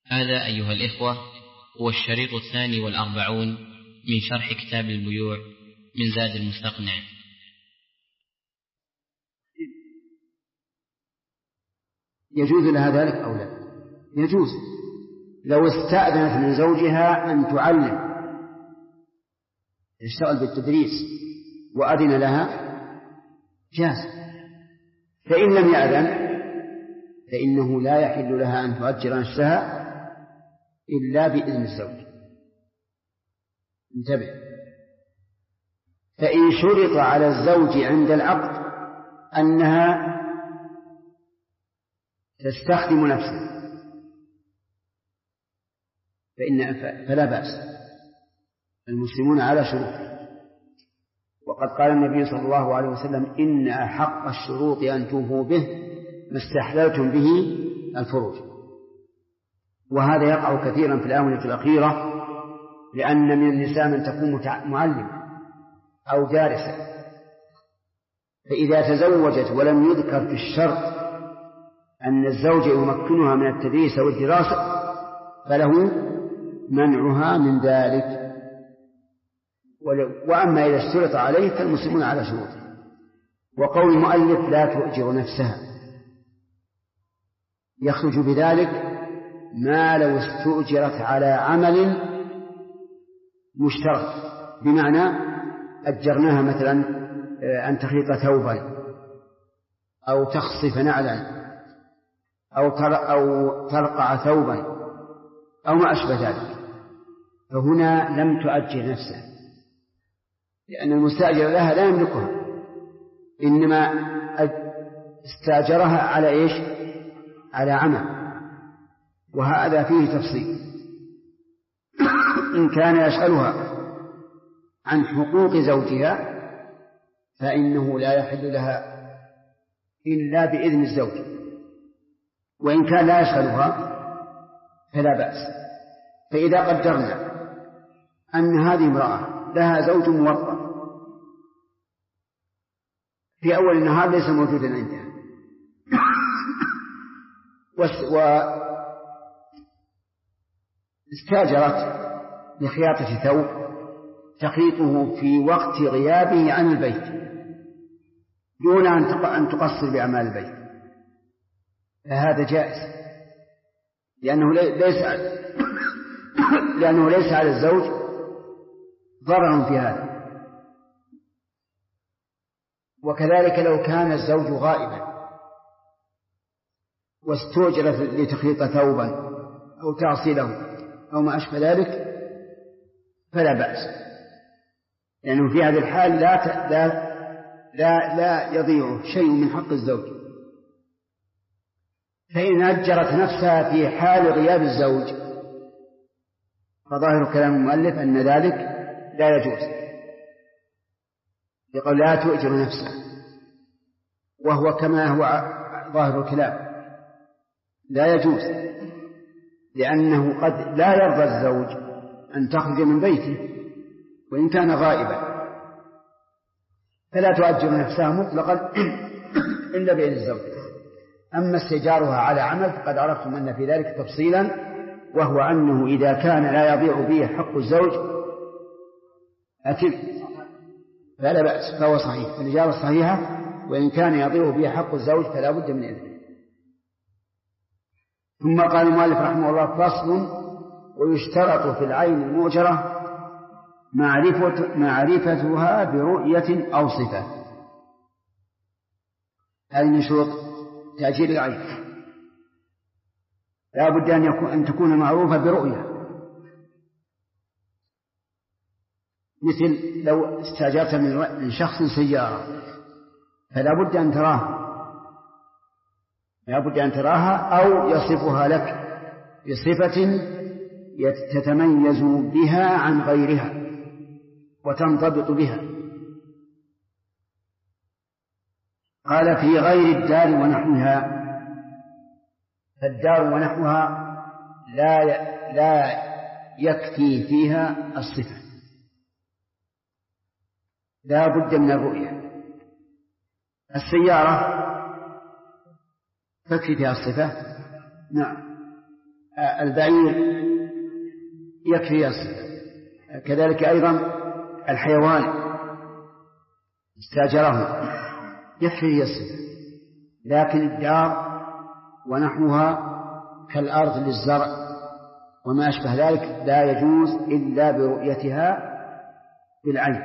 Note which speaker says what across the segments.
Speaker 1: هذا أيها الإخوة هو الشريط 42 من شرح كتاب البيوع من زاد المستقنع.
Speaker 2: يجوز لها ذلك أو لا؟ يجوز لو استأذنت من زوجها أن تعلم، تشتغل بالتدريس وأذن لها جاز. فإن لم يأذن فإنه لا يحل لها أن تؤجر نفسها إلا بإذن الزوج. انتبه، فإن شرط على الزوج عند العقد أنها تستخدم نفسها فلا بأس، المسلمون على شروط. وقد قال النبي صلى الله عليه وسلم: إن أحق الشروط أن توفوا به ما استحللتم به الفروج. وهذا يقع كثيرا في الآونة الأخيرة، لأن من النساء من تكون معلمة أو دارسة، فإذا تزوجت ولم يذكر في الشرط أن الزوج يمكنها من التدريس والدراسة فله منعها من ذلك. وأما إذا اشترط عليه فالمسلمون على شروطه. وقول المؤلف لا تؤجر نفسها يخرج بذلك ما لو استؤجرت على عمل مشترك، بمعنى أجرناها مثلا أن تخيط ثوبا أو تخصف نعلا أو ترقع ثوبا أو ما أشبه ذلك، فهنا لم تؤجر نفسها، لأن المستأجر لها لا يملكها، إنما استأجرها على إيش؟ على عمل. وهذا فيه تفصيل. إن كان يشغلها عن حقوق زوجها فإنه لا يحل لها إلا بإذن الزوج، وإن كان لا يشغلها فلا بأس. فإذا قدرنا أن هذه امرأة لها زوج موظف في أول النهار ليس موجودا عندها، واستاجرت لخياطة ثوب تخيطه في وقت غيابه عن البيت دون أن تقصر بأعمال البيت، فهذا جائز، لأنه ليس على الزوج ضرر في هذا. وكذلك لو كان الزوج غائبا واستؤجرت لتخيط ثوبا أو تعصيله أو ما أشبه ذلك فلا بأس، لأنه في هذه الحال لا يضيع شيء من حق الزوج. فإن أجرت نفسها في حال غياب الزوج فظاهر كلام المؤلف أن ذلك لا يجوز، يقول لا تؤجر نفسها، وهو كما هو ظاهر الكلام لا يجوز، لأنه قد لا يرضى الزوج أن تخرج من بيته وإن كان غائبا، فلا تؤجر نفسها مطلقا إلا بإذن الزوج. أما استئجارها على عمل فقد عرفتم أن في ذلك تفصيلا، وهو أنه إذا كان لا يضيع به حق الزوج فلا بأس، فهو صحيح، الإجارة الصحيحة، وإن كان يضيع به حق الزوج فلا بد من إذنه. ثم قال المؤلف رحمه الله: فصل: ويشترط في العين المؤجرة معرفتها برؤية أو صفة. هذه من شروط تأجير العين، لا بد أن تكون معروفة برؤية، مثل لو استأجرت من شخص سيارة فلا بد أن تراها أو يصفها لك بصفة تتميز بها عن غيرها وتنضبط بها. قال: في غير الدار ونحوها، فالدار ونحوها لا يكفي فيها الصفة، لا بد من الرؤية. السيارة تكفي فيها الصفة؟ نعم. البعير يكفي الصفة، كذلك أيضا الحيوان استأجره يكفي الصفة. لكن الدار ونحوها كالأرض للزرع وما أشبه ذلك لا يجوز إلا برؤيتها بالعين.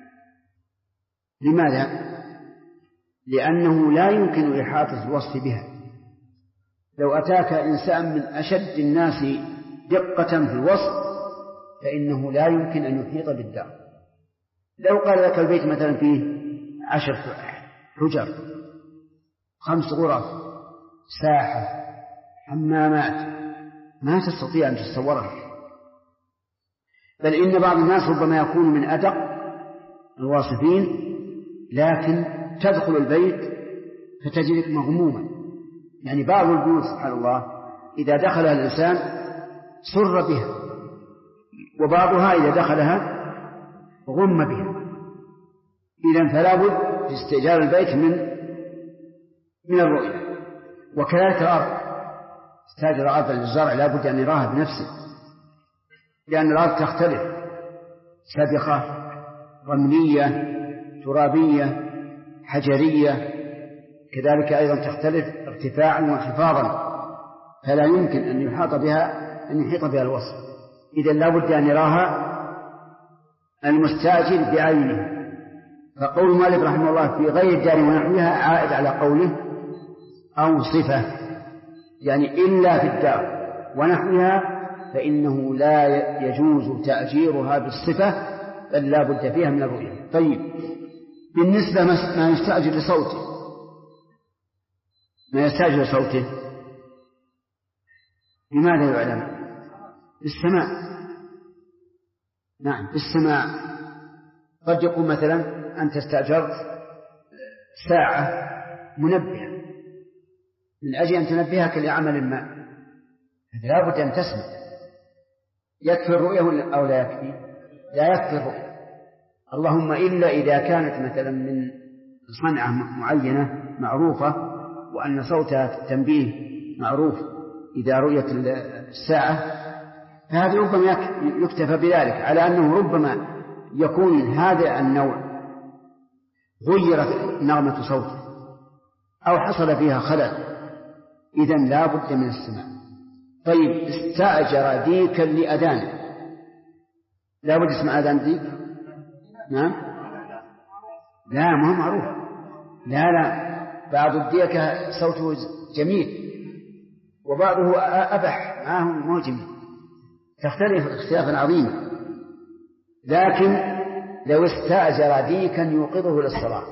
Speaker 2: لماذا؟ لأنه لا يمكن إحاطة الوصف بها. لو أتاك إنسان من أشد الناس دقة في الوصف فإنه لا يمكن أن يحيط بالدار. لو قال لك البيت مثلا فيه 10 حجر، 5 غرف، ساحة، حمامات، ما تستطيع أن تتصورها. بل إن بعض الناس ربما يكون من أدق الواصفين، لكن تدخل البيت فتجدك مغموما. يعني بعض البيوت سبحان الله إذا دخلها الإنسان سر بها، وبعضها إذا دخلها غم بها. إذن فلا بد في استئجار البيت من الرؤية. وكذلك الأرض، استأجر أرضا للزرع لا بد أن يراها بنفسه، لأن الأرض تختلف، سابقة، رملية، ترابية، حجرية، كذلك أيضا تختلف ارتفاعا وانخفاضا، فلا يمكن أن يحيط بها الوصف. إذن لا بد أن يراها المستأجر بعينه. فقول مالك رحمه الله في غير الدار ونحوها عائد على قوله أو صفة، يعني إلا في الدار ونحوها فإنه لا يجوز تأجيرها بالصفة، بل لا بد فيها من الرؤية. طيب، بالنسبة ما يستأجر لصوته، ما يستأجر صوته لماذا يعلم؟ بالسماع. نعم بالسماع. قد يقول مثلا أنت استأجرت ساعة منبهة من أجل أن تنبهك لعمل ما، لا بد أن تسمع. يكفي الرؤية أو لا يكفي؟ لا يكفي الرؤية، اللهم إلا إذا كانت مثلا من صنعة معينة معروفة وأن صوتها تنبيه معروف إذا رؤيت الساعة، فهذا ربما يكتفى بذلك، على أنه ربما يكون هذا النوع غيرت نغمة صوته أو حصل فيها خلل، إذن لا بد من السماع. طيب، استأجر ديكا لأذان، لا بد يسمع أذان ديك؟ نعم؟ لا، ما هو معروف. لا، بعض الديكة صوته جميل وبعضه أبح، ما هو جميل، تختلف اختلافا عظيما. لكن لو استأجر ديكا يوقظه للصلاة،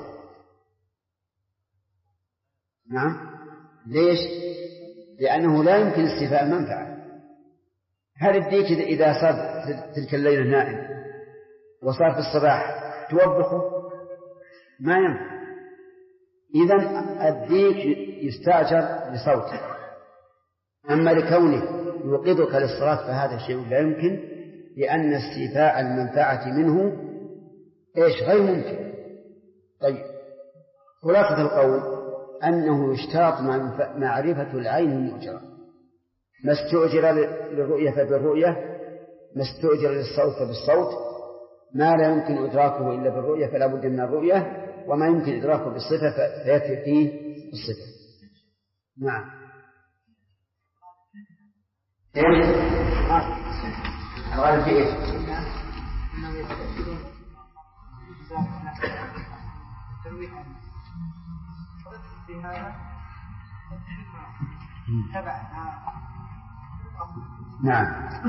Speaker 2: نعم، ليش؟ لأنه لا يمكن استيفاء المنفعة. هل الديك إذا صار تلك الليلة نائم وصار في الصباح توبخه؟ ما ينفع. إذن الديك يستأجر لصوته، أما لكونه يوقظك للصلاة فهذا شيء لا يمكن، لأن استيفاء المنفعة منه غير ممكن. طيب، خلاصة القول أنه يشترط معرفة العين المؤجرة، ما استؤجر للرؤية فبالرؤية، ما استؤجر للصوت فبالصوت، ما لا يمكن إدراكه إلا بالرؤية فلا بد من الرؤية، وما يمكن إدراكه بالصفة فيكفي فيه الصفة. نعم. الغالب في إيش؟ نعم.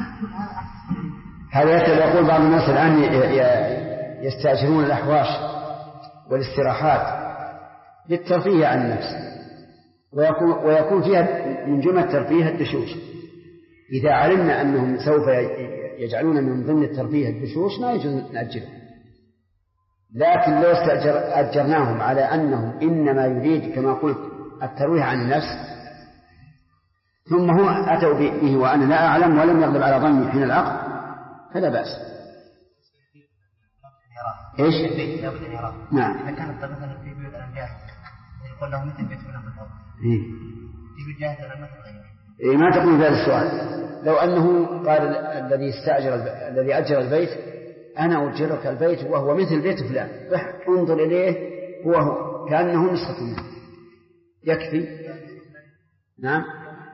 Speaker 2: هذا يقول بعض الناس الآن يستأجرون الأحواش والاستراحات للترفيه عن النفس، ويكون فيها من جملة الترفيه الدشوش. إذا علمنا أنهم سوف يجعلون من ضمن الترفيه الدشوش ما يجوز نأجره. لكن لو أجرناهم على أنهم إنما يريد كما قلت الترويح عن النفس، ثم هم أتوا به وأنا لا أعلم ولم يغلب على ظني حين العقد، فلا بأس. إيش؟ نعم.
Speaker 3: إذا كانت مثلا في بيوت الأنبياء يقول لهم مثل بيت فلان بالضبط. في بيوت جاهزة مثل غيره.
Speaker 2: ما تقول في هذا السؤال. لو أنه قال الذي أجر البيت أنا أجرك البيت وهو مثل بيت فلان، انظر إليه هو كأنه نسخة منه، يكفي. نعم.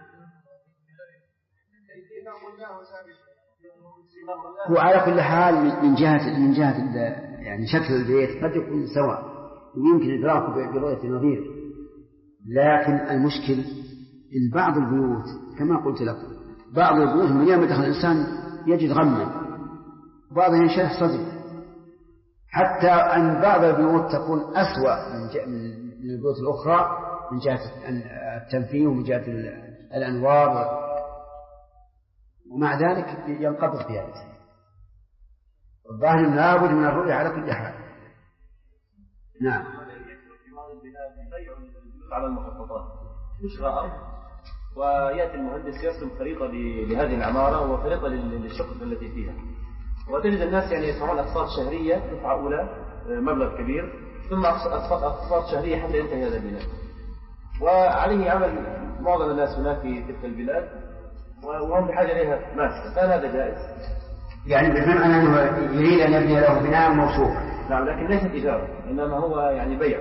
Speaker 2: وعلى كل حال من جهة يعني شكل البيت قد يكون سواء ويمكن إدراكه برؤية نظير، لكن المشكل إن بعض البيوت كما قلت لكم بعض البيوت من يوم دخل الإنسان يجد غما، بعضها ينشرح صدره، حتى أن بعض البيوت تكون أسوأ من البيوت الأخرى من جهة التنفيذ ومن جهة الأنوار، ومع ذلك ينقبض فيها الإنسان. الظاهر لابد من الرؤية على كل حال. نعم.
Speaker 4: على المخططات إشراء، ويأتي المهندس يرسم خريطة لهذه العمارة وخريطة للشقق التي فيها، وتجد الناس يعني يدفعون أقساط شهرية دفعة أولى مبلغ كبير، ثم أقساط شهرية حتى ينتهي هذا البناء، وعليه عمل معظم الناس هناك في تلك البلاد وهم بحاجة إليها ماسكة، فهل هذا جائز؟
Speaker 2: يعني بمعنى أنه يريد أن يبني له بناء موثوق.
Speaker 4: نعم، لكن ليس تجارة إنما هو يعني بيع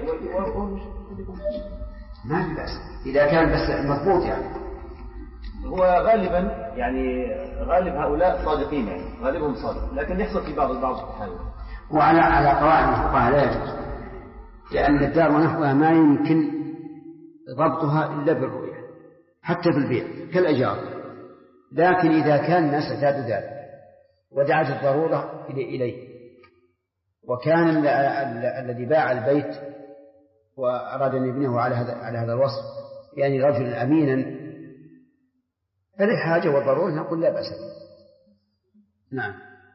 Speaker 2: ما في بأس إذا كان بس مضبوط. يعني
Speaker 4: هو غالبا يعني غالب هؤلاء صادقين، يعني غالبهم صادق، لكن يحصل في بعض الحالات.
Speaker 2: وعلى قواعد الفقهاء لا يجوز، لأن الدار ونحوها ما يمكن ضبطها إلا بالرؤية حتى في البيع كالأجار، لكن إذا كان الناس اعتادوا ذلك ودعت الضرورة إليه، وكان الذي باع البيت وأراد أن يبنيه على هذا الوصف يعني رجل أمينا فلحاجة وضرورة نقول لا بأس. نعم.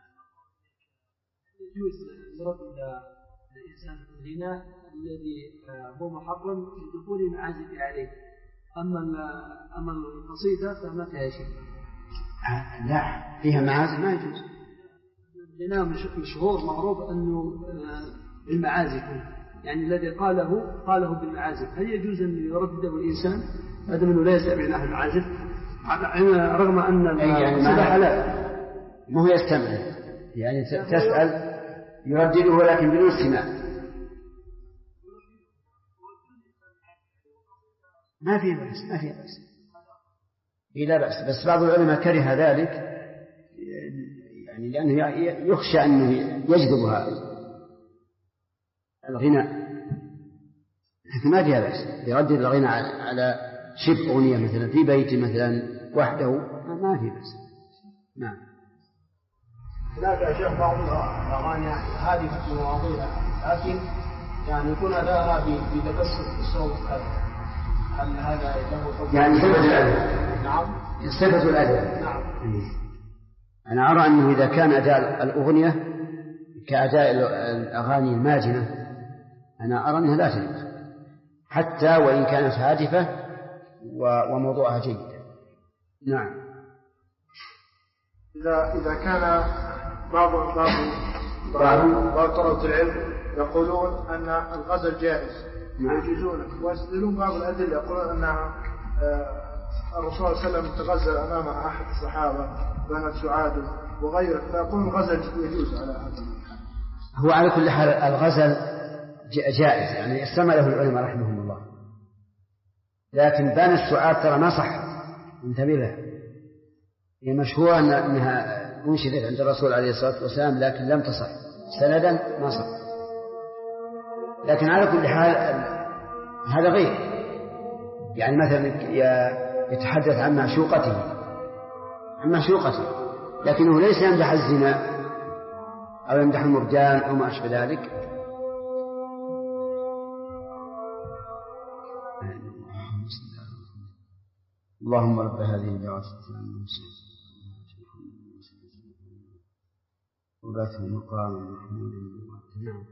Speaker 5: يجوز يرد الإنسان الغنى الذي هو محرم لدخول معازف عليه، أما القصيدة فما فيها شيء.
Speaker 2: لا فيها معازف ما يجوز.
Speaker 5: الغناء مشهور معروف أنه بالمعازف، يعني الذي قاله بالمعازف، هل يجوز أن يردده الإنسان هذا منه لا يستمع له المعازف رغم أن القصيدة حلال؟
Speaker 2: ما هو يستمع، يعني تسأل يردده لكن بدون استماع. ما في بأس لا بأس، بس بعض العلماء كره ذلك يعني لأنه يخشى أنه يجذبها الغناء، لكن ما فيها بأس يردد الغناء على شبه أغنية مثلا في بيت مثلا وحده ما في بأس. نعم.
Speaker 6: هناك يا شيخ بعض الأغاني هذه مواضيع لكن يعني يكون أداءها بتكسر الصوت، هل هذا له حكم؟
Speaker 2: يعني صفة الأداء.
Speaker 6: نعم.
Speaker 2: صفة الأداء.
Speaker 6: نعم.
Speaker 2: أنا أرى أنه إذا كان أداء الأغنية كأداء الأغاني الماجنة أنا أرى أنها لا تجوز حتى وإن كانت هادفة وموضوعها جيد. نعم.
Speaker 6: إذا كان بعض طلبة العلم يقولون أن الغزل جائز ويجوزونه، ويستدلون بعض الأدلة يقولون أن الرسول صلى الله عليه وسلم تغزل أمام أحد الصحابة بنت سعاد وغيره، فيقولون الغزل يجوز على هذا.
Speaker 2: هو على كل حال الغزل جائز يعني استمع له العلماء رحمهم الله، لكن بان السعاد ترى ما صح، انتبه لها، هي مشهورة أنها أنشدت عند الرسول عليه الصلاة والسلام لكن لم تصح سندا ما صح. لكن على كل حال هذا غير، يعني مثلا يتحدث عن معشوقته لكنه ليس يمدح الزنا أو يمدح المرجان أو ما أشبه ذلك. اللهم رب هذه الدعوة وبعث المقام محمود. نعم.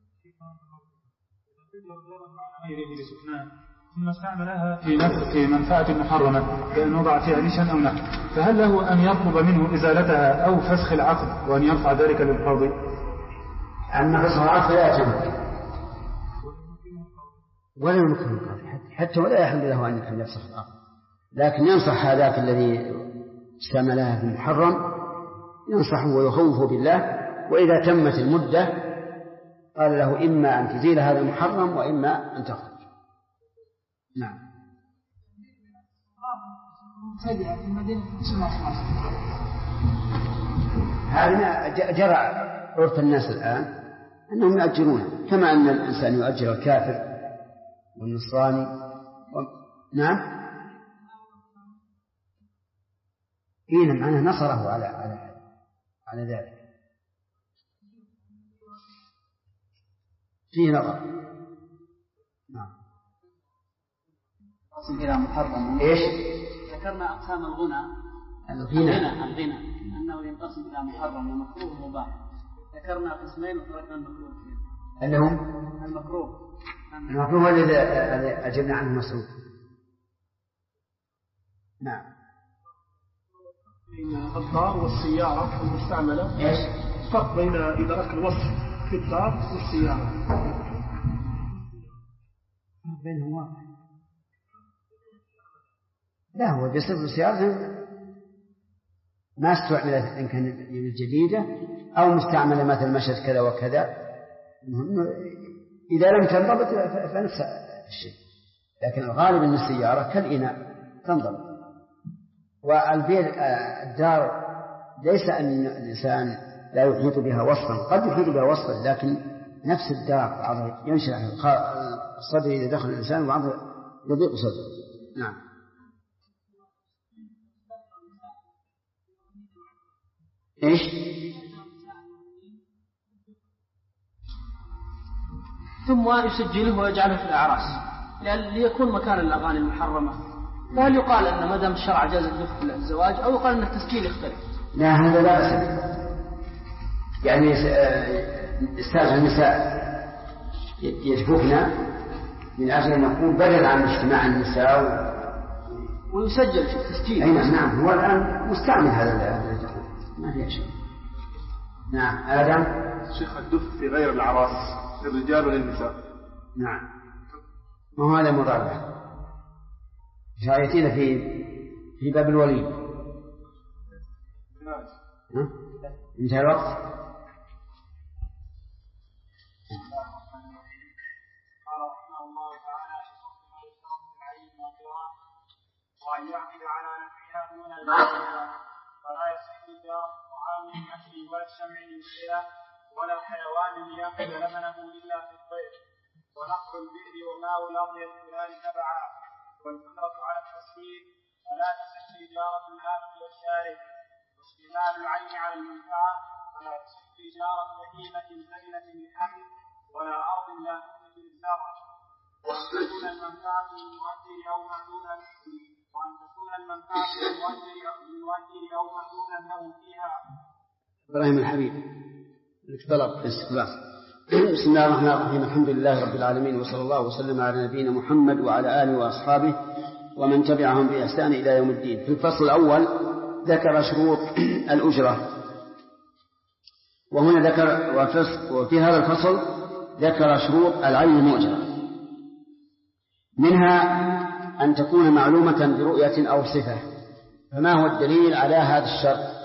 Speaker 7: ثم استعملها في منفعة محرمة بأن وضع فيها نشا أو نحو، فهل له أن يطلب منه إزالتها أو فسخ العقد وأن يرفع ذلك للقاضي؟
Speaker 2: أما فسخ العقد لا يتم ولا يمكن القاضي حتى ولا يحل له أن يفسخ العقد، لكن ينصح هذاك الذي استعملها في المحرم ينصحه ويخوفه بالله، وإذا تمت المدة قال له إما أن تزيل هذا المحرم وإما أن تخرج. نعم. هذا جرى عرف الناس الآن أنهم يؤجرونه، كما أن الإنسان يؤجر الكافر والنصراني نعم. إيه معناه نصره على ذلك، فيه نظر. نعم.
Speaker 5: أقسم إلى محرم.
Speaker 2: إيش؟
Speaker 5: ذكرنا أقسام الغنى أنه ينقسم إلى محرم ومكروه ومباح. ذكرنا قسمين وتركنا المكروه اثنين.
Speaker 2: اللي هم المكروه الذي أجبنا عنه مسعود. نعم.
Speaker 6: بين الدار والسيارة المستعملة.
Speaker 2: إيش؟
Speaker 6: فرق بين إدراك الوصف في الدار والسيارة.
Speaker 2: بينهم واحد. لا، هو بيصير السيارة ما استعملت إن كان جديدة أو مستعملة مثل مشت كذا وكذا، إذا لم تنضبط فنفس الشيء. لكن الغالب أن السيارة كالإناء تنضبط. والبيت الدار ليس أن الإنسان لا يحيط بها وصفا، قد يحيط بها وصفا، لكن نفس الدار ينشأ الصدر إذا دخل الإنسان وبعضه يضيق صدره. نعم. إيش؟
Speaker 5: ثم يسجله ويجعله في الأعراس ليكون مكان الأغاني المحرمة. فهل يقال أن ما دام الشرع جاز الدف في الزواج، أو يقال أن التسجيل يختلف؟
Speaker 2: لا، هذا لا بأس. يعني استاذ النساء يدفقن من أجل أن نقول بدل عن اجتماع النساء
Speaker 5: ويسجل في التسجيل.
Speaker 2: أي نعم. هو الآن مستعمل هذا ما في شيء. نعم. آدم.
Speaker 6: شيخ الدف في غير الأعراس للرجال وللنساء.
Speaker 2: نعم. ما هو هذا مضاربة شايتين في باب الولي. انتهى الوقت.
Speaker 8: قال رحمه الله تعالى وأن يعقد على نفسها دون الباطل، فلا يصح تجارة الطعام للأكل ولا الشمع للشراء ولا الحيوان ليأكل لبنه إلا في الطير، ونقل البئر وماء الأرض يدخلان تبعا، والقدرة على التصوير فلا تصح تجارة الآلة والشارب، واشتمال العين على المنفعة فلا تصح تجارة بهيمة سلمة لحمل ولا أرض لا تنبت للزرع، وأن تكون المنفعة للمؤجر أو مأذونا أو مأذونا له فيها.
Speaker 2: إبراهيم الحبيب لك طلب الاستخلاص. بسم الله الرحمن الرحيم. الحمد لله رب العالمين، وصلى الله وسلم على نبينا محمد وعلى آله وأصحابه ومن تبعهم بإحسان إلى يوم الدين. في الفصل الأول ذكر شروط الأجرة، وهنا ذكر وفي هذا الفصل ذكر شروط العين المؤجرة، منها أن تكون معلومة برؤية أو صفة. فما هو الدليل على هذا الشرط؟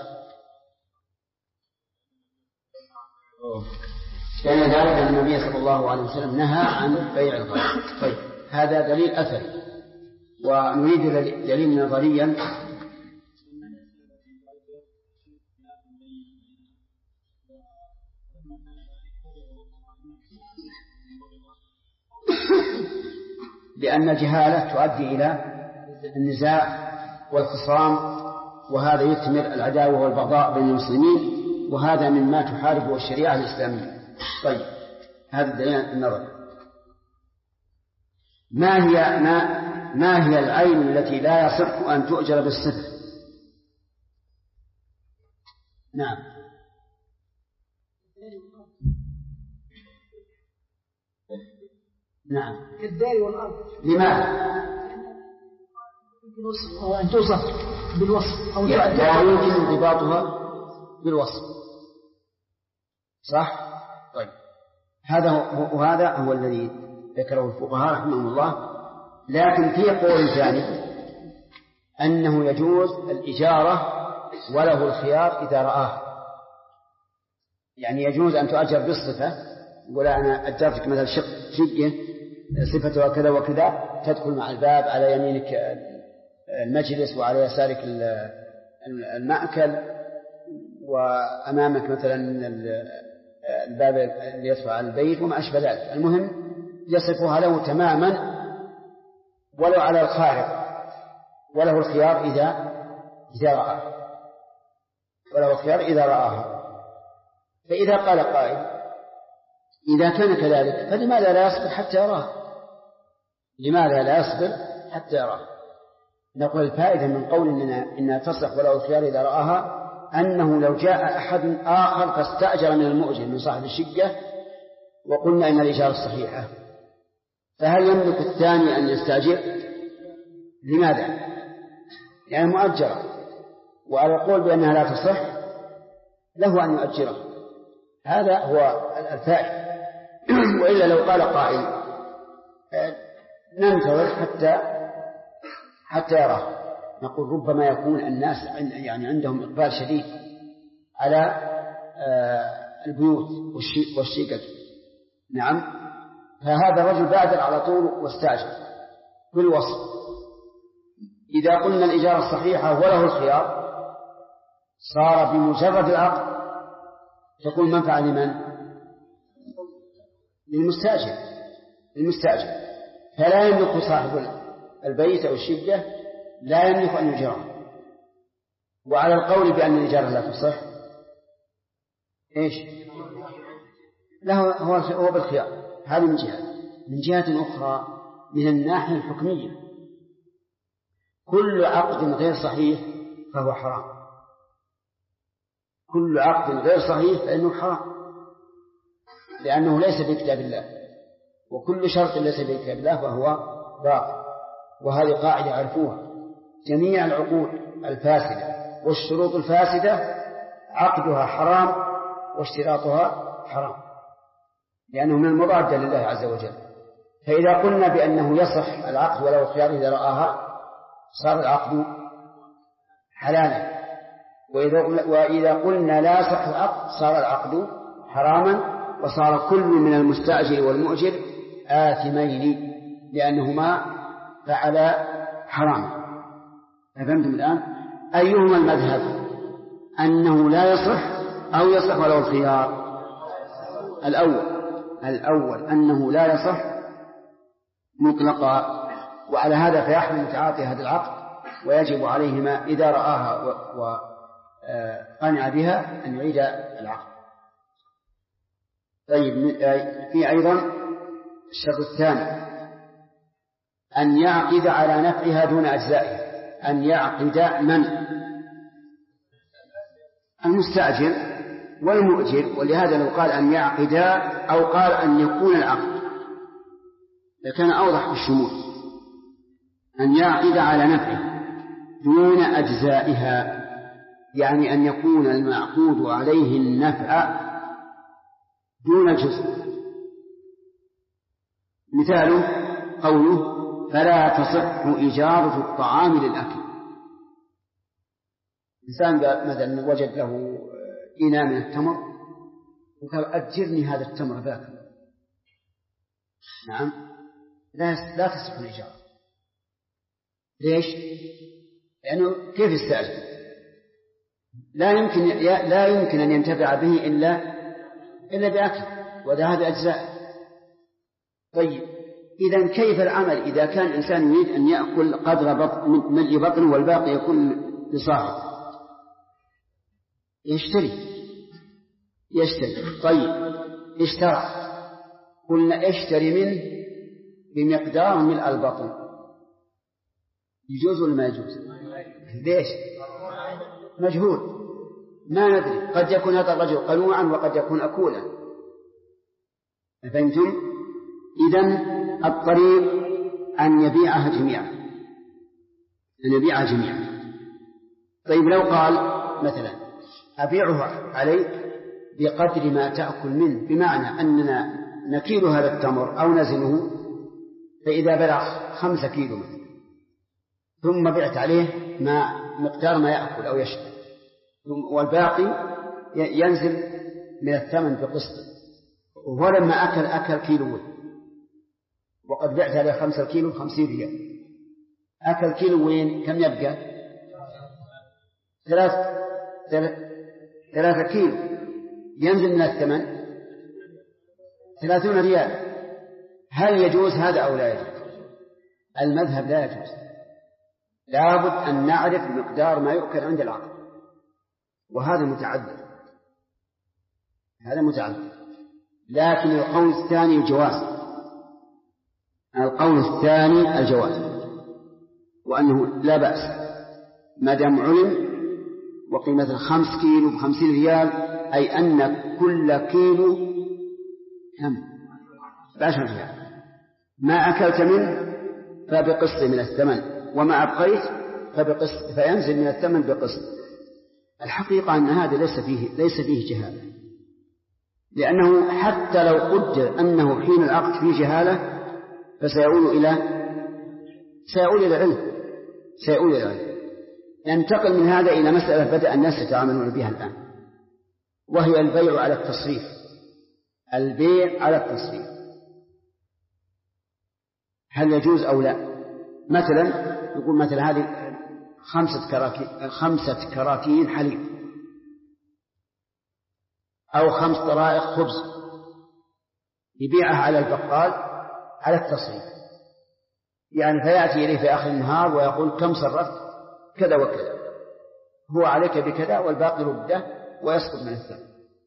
Speaker 2: كان ذلك أن النبي صلى الله عليه وسلم نهى عن بيع الغرر. طيب، هذا دليل أثري، ونريد دليل نظريا. لأن الجهالة تؤدي إلى النزاع والخصام، وهذا يثمر العداوة والبغضاء بين المسلمين، وهذا مما تحاربه الشريعة الإسلامية. طيب، هذا الدليل النظري. ما هي العين التي لا يصح أن تؤجر بالصفة؟ نعم. نعم.
Speaker 5: كالدار والأرض.
Speaker 2: لماذا؟
Speaker 5: أن توصف بالوصف أو
Speaker 2: لا يمكن انضباطها بالوصف، صح؟ طيب، هذا هو الذي ذكره الفقهاء رحمهم الله. لكن في قول ثاني أنه يجوز الإجارة وله الخيار إذا رآه. يعني يجوز أن تؤجر بالصفة، يقول أنا أجرتك مثل شقة صفتها كذا وكذا، تدخل مع الباب، على يمينك المجلس وعلى يسارك المأكل، وأمامك مثلا الباب اللي يدخل على البيت وما أشبه ذلك. المهم يصفها له تماما ولو على الخارق، وله الخيار إذا رآه، وله الخيار إذا رآها. فإذا قال قائل إذا كان كذلك فلماذا لا يصبر حتى يراه؟ لماذا لا يصبر حتى يراه؟ نقول الفائدة من قول إنها تصح وله الخيار إذا رآها أنه لو جاء أحد آخر فاستأجر من المؤجر من صاحب الشقة وقلنا إن الإجارة صحيحة، فهل يملك الثاني أن يستأجر؟ لماذا؟ يعني مؤجرة، وعلى القول بأنها لا تصح له أن يؤجره، هذا هو الفائدة. وإلا لو قال قائل ننتظر حتى يراه، نقول ربما يكون الناس يعني عندهم إقبال شديد على البيوت والشقق. نعم، فهذا الرجل بادر على طول واستأجر بالوصف. إذا قلنا الإجارة الصحيحة وله الخيار صار بمجرد العقد تكون منفعة لمن؟ للمستأجر، فلا يملك صاحب البيت أو الشقة لا يملك أن يجره. وعلى القول بأن الإجارة لا تصح إيش؟ له هو بالخيار. هذا من جهة. من جهة أخرى من الناحية الحكمية كل عقد غير صحيح فهو حرام، كل عقد غير صحيح فإنه حرام، لأنه ليس بكتاب الله، وكل شرط ليس بكتاب الله فهو باطل. وهذه قاعدة يعرفوها جميع العقود الفاسدة والشروط الفاسدة عقدها حرام واشتراطها حرام، لأنه من المضادة لله عز وجل. فإذا قلنا بأنه يصح العقد ولو الخيار إذا رآها صار العقد حلالا، وإذا قلنا لا يصح العقد صار العقد حراما، وصار كل من المستأجر والمؤجر آثمين لأنهما فعلا حرام. فهمتم الآن؟ أيهما المذهب؟ أنه لا يصح أو يصح ولو الخيار؟ الأول أنه لا يصح مطلقا، وعلى هذا فيحرم تعاطي هذا العقد، ويجب عليهما إذا رآها وقنع بها أن يعيد العقد. طيب، في أيضا الشرط الثاني أن يعقد على نفعها دون أجزائها. أن يعقد من؟ المستأجر والمؤجر. ولهذا لو قال أن يعقدا أو قال أن يكون العقد لكان أوضح بالشمول. أن يعقد على نفعها دون أجزائها، يعني أن يكون المعقود عليه النفع دون الجزء. مثاله قوله فلا تصح إجارة الطعام للأكل. إنسان مثلا وجد له إناء من التمر وقال أجرني هذا التمر ذاك، نعم، لا تصح الإجارة. ليش؟ لأنه كيف يستأجر؟ لا يمكن أن ينتفع به إلا بأكل، وهذا أجزاء. طيب، إذن كيف العمل إذا كان الإنسان يريد أن يأكل قدر ملء بطن والباقي يكون لصاحب؟ يشتري. طيب، اشترى، قلنا اشتري منه بمقدار ملء البطن، يجوز ولا ما يجوز؟ ليش؟ مجهول، ما ندري، قد يكون هذا الرجل قنوعا وقد يكون أكولا. فهمتم؟ إذن الطريق أن يبيعها جميعا. طيب، لو قال مثلا أبيعه عليك بقدر ما تأكل منه، بمعنى أننا نكيل هذا التمر أو نزنه، فإذا بلغ 5 كيلو مثلا ثم بعت عليه مقدار ما يأكل أو يشرب، والباقي ينزل من الثمن بقسط. وهو لما أكل كيلوين وقد بعت عليه 5 كيلو 50 ريال، أكل كيلوين كم يبقى؟ 3 كيلو، ينزل من الثمن 30 ريال. هل يجوز هذا أو لا يجوز؟ المذهب لا يجوز، لابد أن نعرف مقدار ما يؤكل عند العقد، وهذا متعدد، هذا متعدد. لكن القول الثاني الجواز، القول الثاني الجواز، وأنه لا بأس ما دام علم. وقيمة 5 كيلو ب50 ريال، أي أن كل كيلو ب10 ريال. ما أكلت منه فبقسط من الثمن، وما أبقيت فبقسط، فينزل من الثمن بقسط. الحقيقة أن هذا ليس فيه جهالة، لأنه حتى لو قدر أنه حين العقد فيه جهالة فسيؤول إلى العلم. ينتقل من هذا إلى مسألة بدأ الناس يتعاملون بها الآن، وهي البيع على التصريف. البيع على التصريف هل يجوز أو لا؟ مثلا يقول مثلا هذه 5 كراتين حليب أو 5 طرائق خبز، يبيعها على البقال على التصريف، يعني فيأتي إليه في آخر النهار ويقول كم صرفت؟ كذا وكذا، هو عليك بكذا والباقي رده ويسقط من الثمن.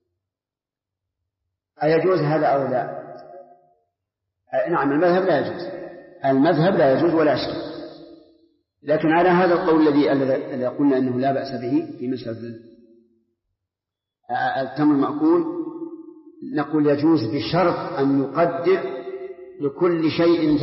Speaker 2: أيجوز هذا أو لا؟ نعم، المذهب لا يجوز ولا أشكال. لكن على هذا القول الذي قلنا أنه لا بأس به في مسألة التمر المأكول، نقول يجوز بشرط أن يقدر لكل شيء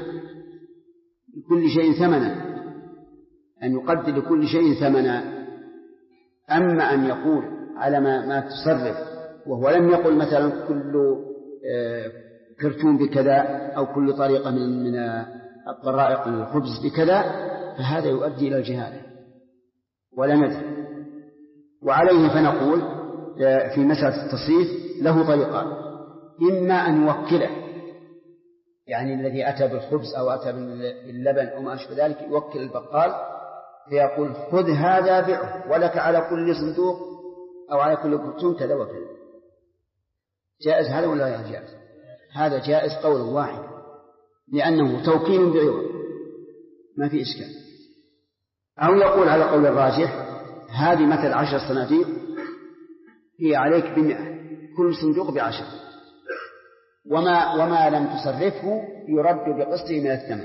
Speaker 2: ثمنا، أن يقدر لكل شيء ثمنا. أما أن يقول على ما تصرف وهو لم يقل مثلا كل كرتون بكذا أو كل طريقة من الطرائق الخبز بكذا، فهذا يؤدي إلى الجهالة ولا ندري. وعليه فنقول في مسألة التصريف له طريقان: إما أن يوكله، يعني الذي أتى بالخبز أو أتى باللبن أو ما أشبه ذلك يوكل البقال فيقول خذ هذا بعه ولك على كل صندوق أو على كل كرتون كذا وكذا. جائز هذا ولا لا جائز؟ هذا جائز قول واحد، لأنه توكيل بعوض ما في إشكال. أو يقول على قول الراجح هذه مثل 10 صناديق هي عليك ب100، كل صندوق ب10، وما لم تصرفه يرد بقسطه من الثمن.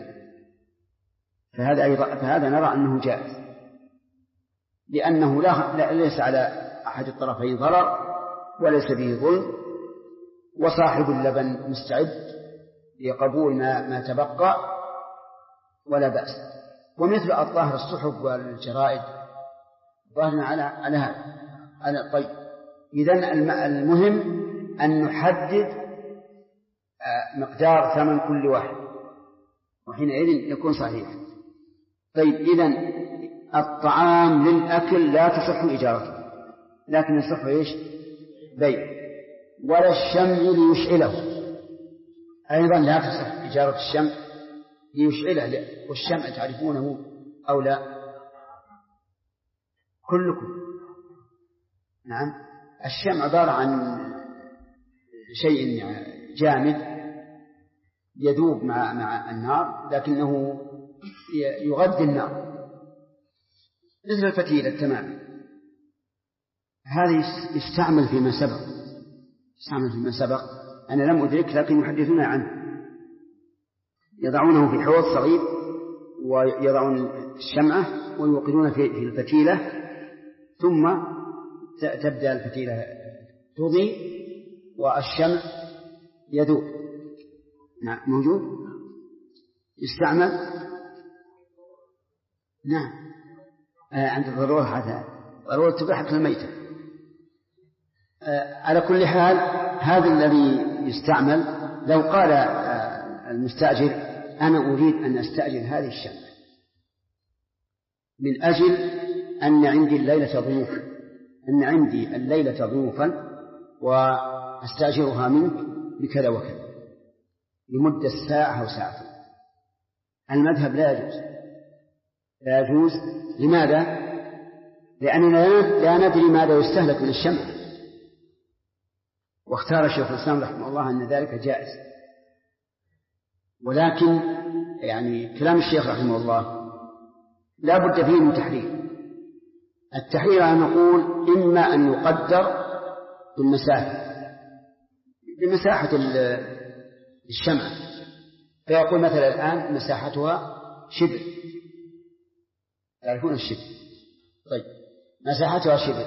Speaker 2: فهذا نرى أنه جائز، لأنه ليس على أحد الطرفين ضرر وليس به ظلم، وصاحب اللبن مستعد لقبول ما تبقى ولا بأس. ومثل الظاهر الصحف والجرائد ظاهرنا على هذا. طيب، إذن المهم أن نحدد مقدار ثمن كل واحد، وحينئذ يكون صحيح. طيب، إذن الطعام للأكل لا تصح إجارته، لكن يصح إيش؟ بيع. ولا الشمع ليشعله، أيضا لا تصح إجارة الشمع ليشعله. والشمع تعرفونه أو لا؟ كلكم نعم. الشمع عبارة عن شيء جامد يذوب مع النار، لكنه يغذي النار مثل الفتيلة تماما. هذا يستعمل فيما سبق، أنا لم أدرك لكن يحدثون عنه. يضعونه في حوض صغير ويضعون الشمعة ويوقدون في الفتيلة، ثم تبدأ الفتيلة تضيء والشمع يذوب. نعم، موجود يستعمل. نعم، عند الضرورة، هذا ضرورة تباحة الميتة. على كل حال هذا الذي يستعمل، لو قال المستأجر أنا أريد أن أستأجر هذه الشمعة من أجل أن عندي الليلة ضيوف أن عندي الليلة ضيوفا وأستأجرها منك بكذا وكذا لمدة ساعة أو ساعتين. المذهب لا يجوز، لا يجوز. لماذا؟ لأننا لا ندري ماذا يستهلك من الشمع، واختار شيخ الإسلام رحمه الله أن ذلك جائز. ولكن يعني كلام الشيخ رحمه الله لا بد فيه من تحرير. التحرير أن نقول إما أن يقدر بمساحة الشمع، فيقول مثلا الآن مساحتها شبر، تعرفون الشبر؟ طيب مساحتها شبر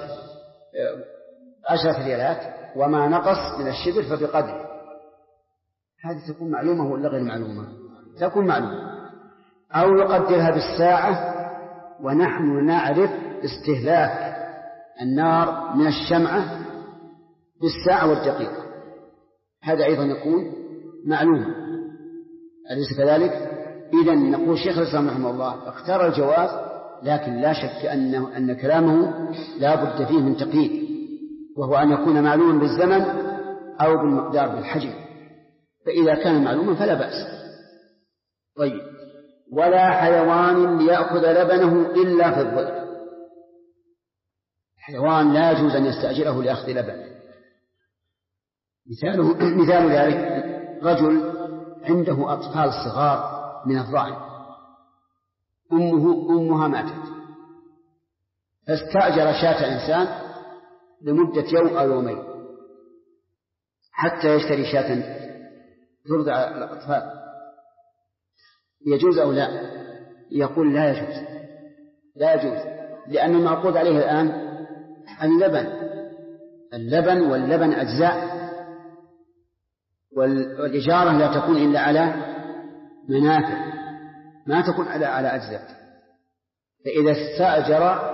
Speaker 2: 10 ريالات، وما نقص من الشبر فبقدره. هذه تكون معلومة ولا غير معلومة؟ تكون معلومة. أو يقدرها بالساعة ونحن نعرف استهلاك النار من الشمعة بالساعة والدقيقة، هذا أيضا يكون معلومة، أليس كذلك؟ إذن نقول شيخ الإسلام رحمه الله اختار الجواز، لكن لا شك أن كلامه لا بد فيه من تقييد، وهو أن يكون معلوما بالزمن أو بالمقدار بالحجم، فإذا كان معلوما فلا بأس. طيب، ولا حيوان ليأخذ لبنه إلا في الظل. الحيوان لا يجوز أن يستأجره لأخذ لبنه. مثال ذلك رجل عنده أطفال صغار من الضعن، أمها ماتت، فاستأجر شاة إنسان لمدة يوم أو يومين حتى يشتري شاة ترضع الأطفال. يجوز أو لا؟ يقول لا يجوز، لا يجوز، لأن المعقود عليه الآن اللبن واللبن أجزاء، والإجارة لا تكون إلا على منافع، ما تكون على أجزاء. فإذا استأجر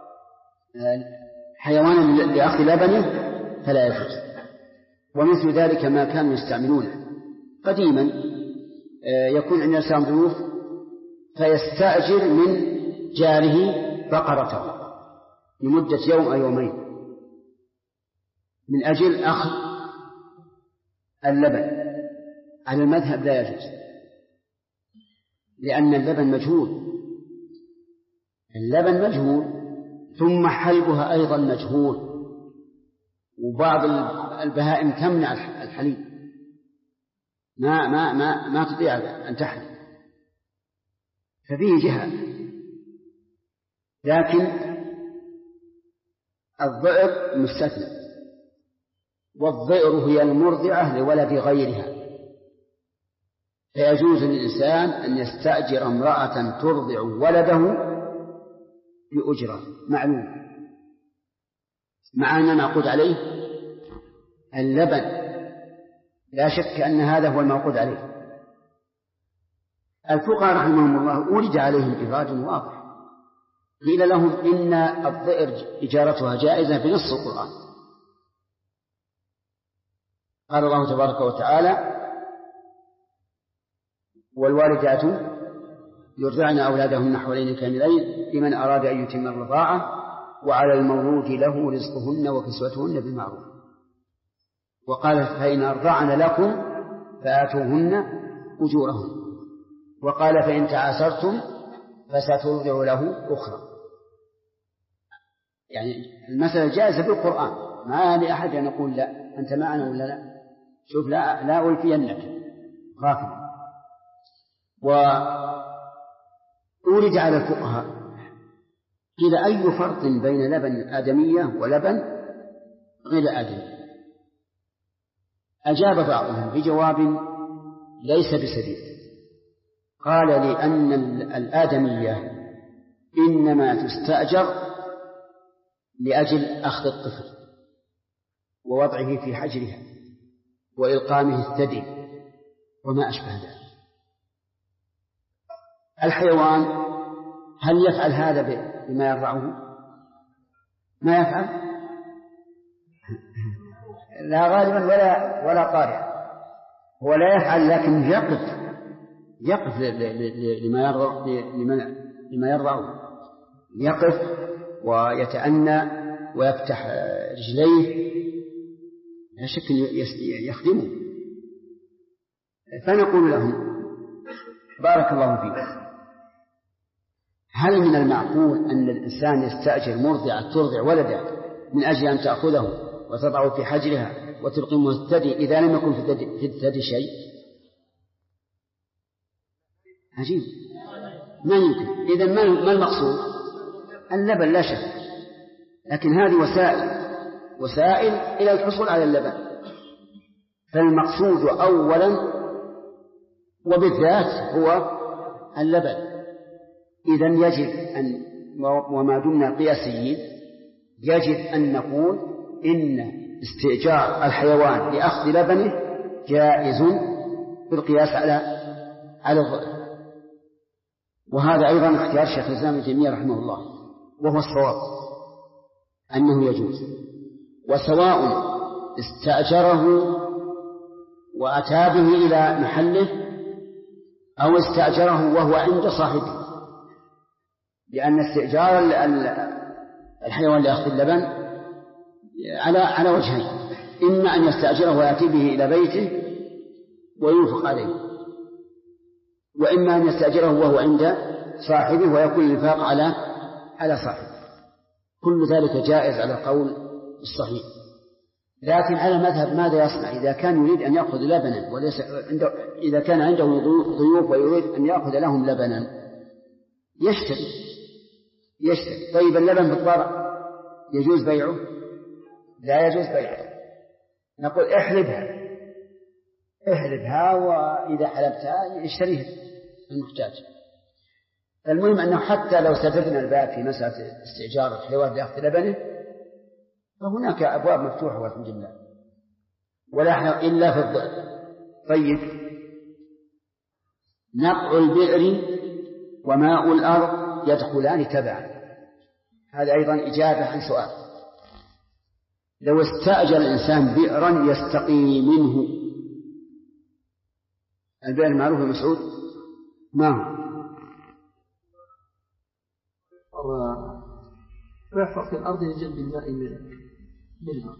Speaker 2: حيوانا لأخذ لبنه فلا يجوز. ومثل ذلك ما كانوا يستعملونه قديما، يكون عند الإنسان ضيوف فيستأجر من جاره بقرته لمدة يوم أو يومين من أجل أخذ اللبن. على المذهب لا يجوز، لأن اللبن مجهول، ثم حلبها أيضا مجهول، وبعض البهائم تمنع الحليب، ما تطيع أن تحلب، ففيه جهة. لكن الضئر مستثنى، والضئر هي المرضعة لولد غيرها، فيجوز للإنسان أن يستأجر امرأة ترضع ولده بأجرة معلومة، مع أن نعقد عليه اللبن، لا شك أن هذا هو المعقود عليه. الفقهاء رحمهم الله أورد عليهم إيراد واضح، قيل لهم إن الضئر إجارتها جائزة بنص القرآن. قال الله تبارك وتعالى: والوالدات يرضعن أولادهن حولين كاملين لمن أراد أن يتم الرضاعة وعلى المولود له رزقهن وكسوتهن بالمعروف. وقال: فإن أرضعن لكم فآتوهن أجورهن. وقال: فإن تعاسرتم فسترضع له أخرى. يعني المسألة جائزة بالقرآن، ما لأحد أن يقول لا أنت معنا ولا لا، شوف لا ألفينك غافلا. وأورد على الفقهاء قيل: أي فرق بين لبن الآدمية ولبن غير آدمي؟ أجاب بعضهم بجواب ليس بسديد، قال: لأن الآدمية إنما تستأجر لأجل أخذ الطفل ووضعه في حجرها وإلقامه الثدي وما أشبه ذلك. الحيوان هل يفعل هذا بما يرضعه؟ ما يفعل، لا غالبا ولا طارئ، هو لا يفعل، لكن يقف لما يرضعه، يقف ويتأنى ويفتح رجليه لا شك يخدمه. فنقول لهم بارك الله فيك، هل من المعقول أن الإنسان يستأجر مرضعة ترضع ولده من أجل أن تأخذه وتضعه في حجرها وتلقمه الثدي إذا لم يكن في الثدي شيء؟ عجيب، ما يمكن. إذن ما المقصود؟ اللبن لا شك، لكن هذه وسائل إلى الحصول على اللبن. فالمقصود أولا وبالذات هو اللبن. إذن يجب أن، وما دمنا قياسيين، يجب أن نقول إن استئجار الحيوان لأخذ لبنه جائز بالقياس على الظاهر. وهذا أيضا اختيار شيخ الإسلام ابن تيمية رحمه الله، وهو الصواب أنه يجوز. وسواء استأجره وأتى به إلى محله أو استأجره وهو عند صاحبه، لأن استئجار الحيوان لأخذ اللبن على وجهين: إما أن يستأجره ويأتي به إلى بيته وينفق عليه، وإما أن يستأجره وهو عند صاحبه ويكون الإنفاق على صاحبه. كل ذلك جائز على القول الصحيح. لكن على المذهب ماذا يصنع إذا كان يريد أن يأخذ لبنا وليس إذا كان عنده ضيوف ويريد أن يأخذ لهم لبنا؟ يشتري. طيب اللبن بالضرع يجوز بيعه؟ لا يجوز بيعه. نقول احلبها وإذا حلبتها يشتريها المحتاج. المهم أنه حتى لو سددنا الباب في مسألة استئجار الحيوان لأخذ لبنه فهناك أبواب مفتوحة والحمد لله، ولا إلا في الضعف. طيب، نقع البئر وماء الأرض يدخلان تبعا. هذا أيضا إجابة عن سؤال: لو استأجر الإنسان بئرا يستقي منه، البئر المعروف يا مسعود ما هو؟
Speaker 5: ويحفر في الأرض لجلب الماء منها،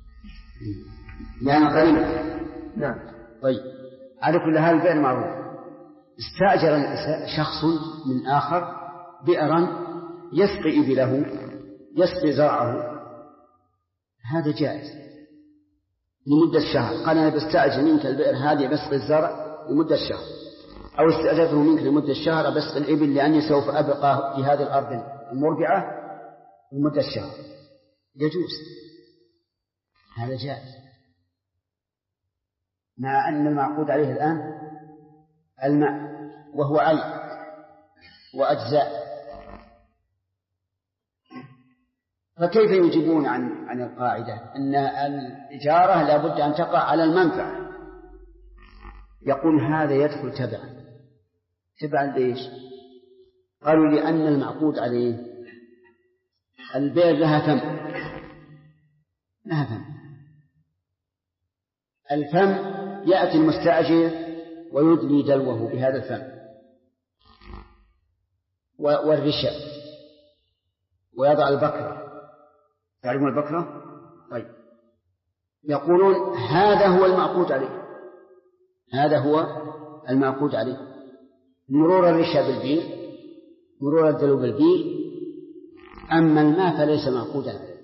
Speaker 2: يعني قريب.
Speaker 5: نعم.
Speaker 2: طيب، على كل هذا البئر معروف. استأجر شخص من آخر بئرا يسقي إبله، يسقي زرعه، هذا جائز لمدة شهر. قال أنا بستأجر منك البئر هذه بسقي الزرع لمدة شهر، أو استأجرته منك لمدة شهر بسقي الإبل لأني سوف أبقى في هذه الأرض المربعة لمدة شهر، يجوز، هذا جائز. مع أن المعقود عليه الآن الماء وهو عين وأجزاء، فكيف يجيبون عن القاعدة أن الإجارة لا بد أن تقع على المنفعة؟ يقول هذا يدخل تبعا ليش؟ قالوا لأن المعقود عليه البئر لها فم، الفم يأتي المستأجر ويدلي دلوه بهذا الفم والرشا ويضع البكرة. تعلمون البكرة؟ طيب، يقولون هذا هو المعقود عليه، مرور الرشا بالبير، مرور الدلو بالبير. أما الماء فليس معقودا عليه،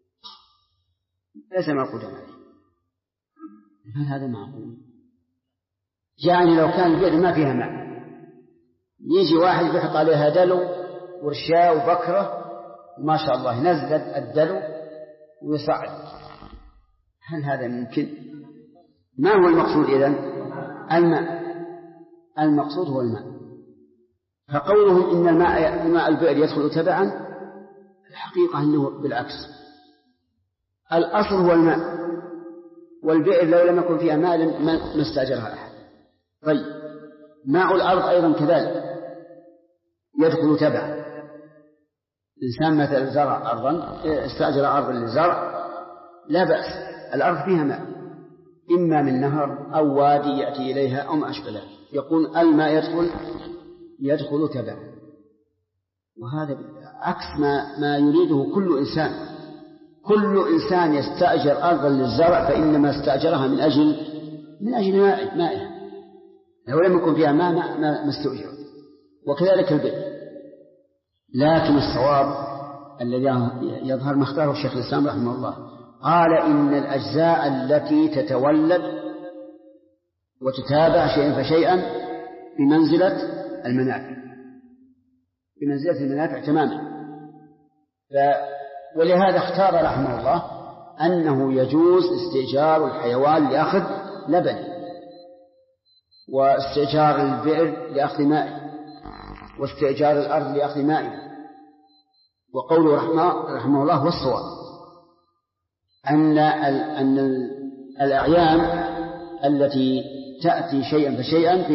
Speaker 2: هل هذا معقول؟ يعني لو كان البئر ما فيها ماء، يجي واحد يحط عليها دلو ورشاء وبكرة وما شاء الله نزل الدلو ويصعد، هل هذا ممكن؟ ما هو المقصود إذن؟ المقصود هو الماء. فقولهم إن ماء البئر يدخل تبعا، الحقيقة أنه بالعكس، الأصل هو الماء، والبئر لو لم يكن فيها ماء ما استأجرها أحد. طيب، ماء الأرض أيضا كذلك يدخل تبعا. الإنسان مثلا زرع أرضا، استأجر أرضا للزرع، لا بأس، الأرض فيها ماء، إما من نهر أو وادي يأتي إليها أو ما أشبه ذلك، يقول الماء يدخل تبعا. وهذا عكس ما يريده كل إنسان كل إنسان يستأجر أرضا للزرع فإنما استأجرها من أجل مائها، لو لم يكن فيها ماء ما استؤجر، وكذلك البئر. لكن الصواب الذي يظهر ما اختاره الشيخ الإسلام رحمه الله، قال إن الأجزاء التي تتولد وتتابع شيئا فشيئا بمنزلة المنافع تماما. ولهذا اختار رحمه الله أنه يجوز استئجار الحيوان لأخذ لبنه، واستئجار البئر لأخذ مائه، واستئجار الأرض لأخذ مائه. وقوله رحمه الله هو الصواب، أن الأعيان التي تأتي شيئا فشيئا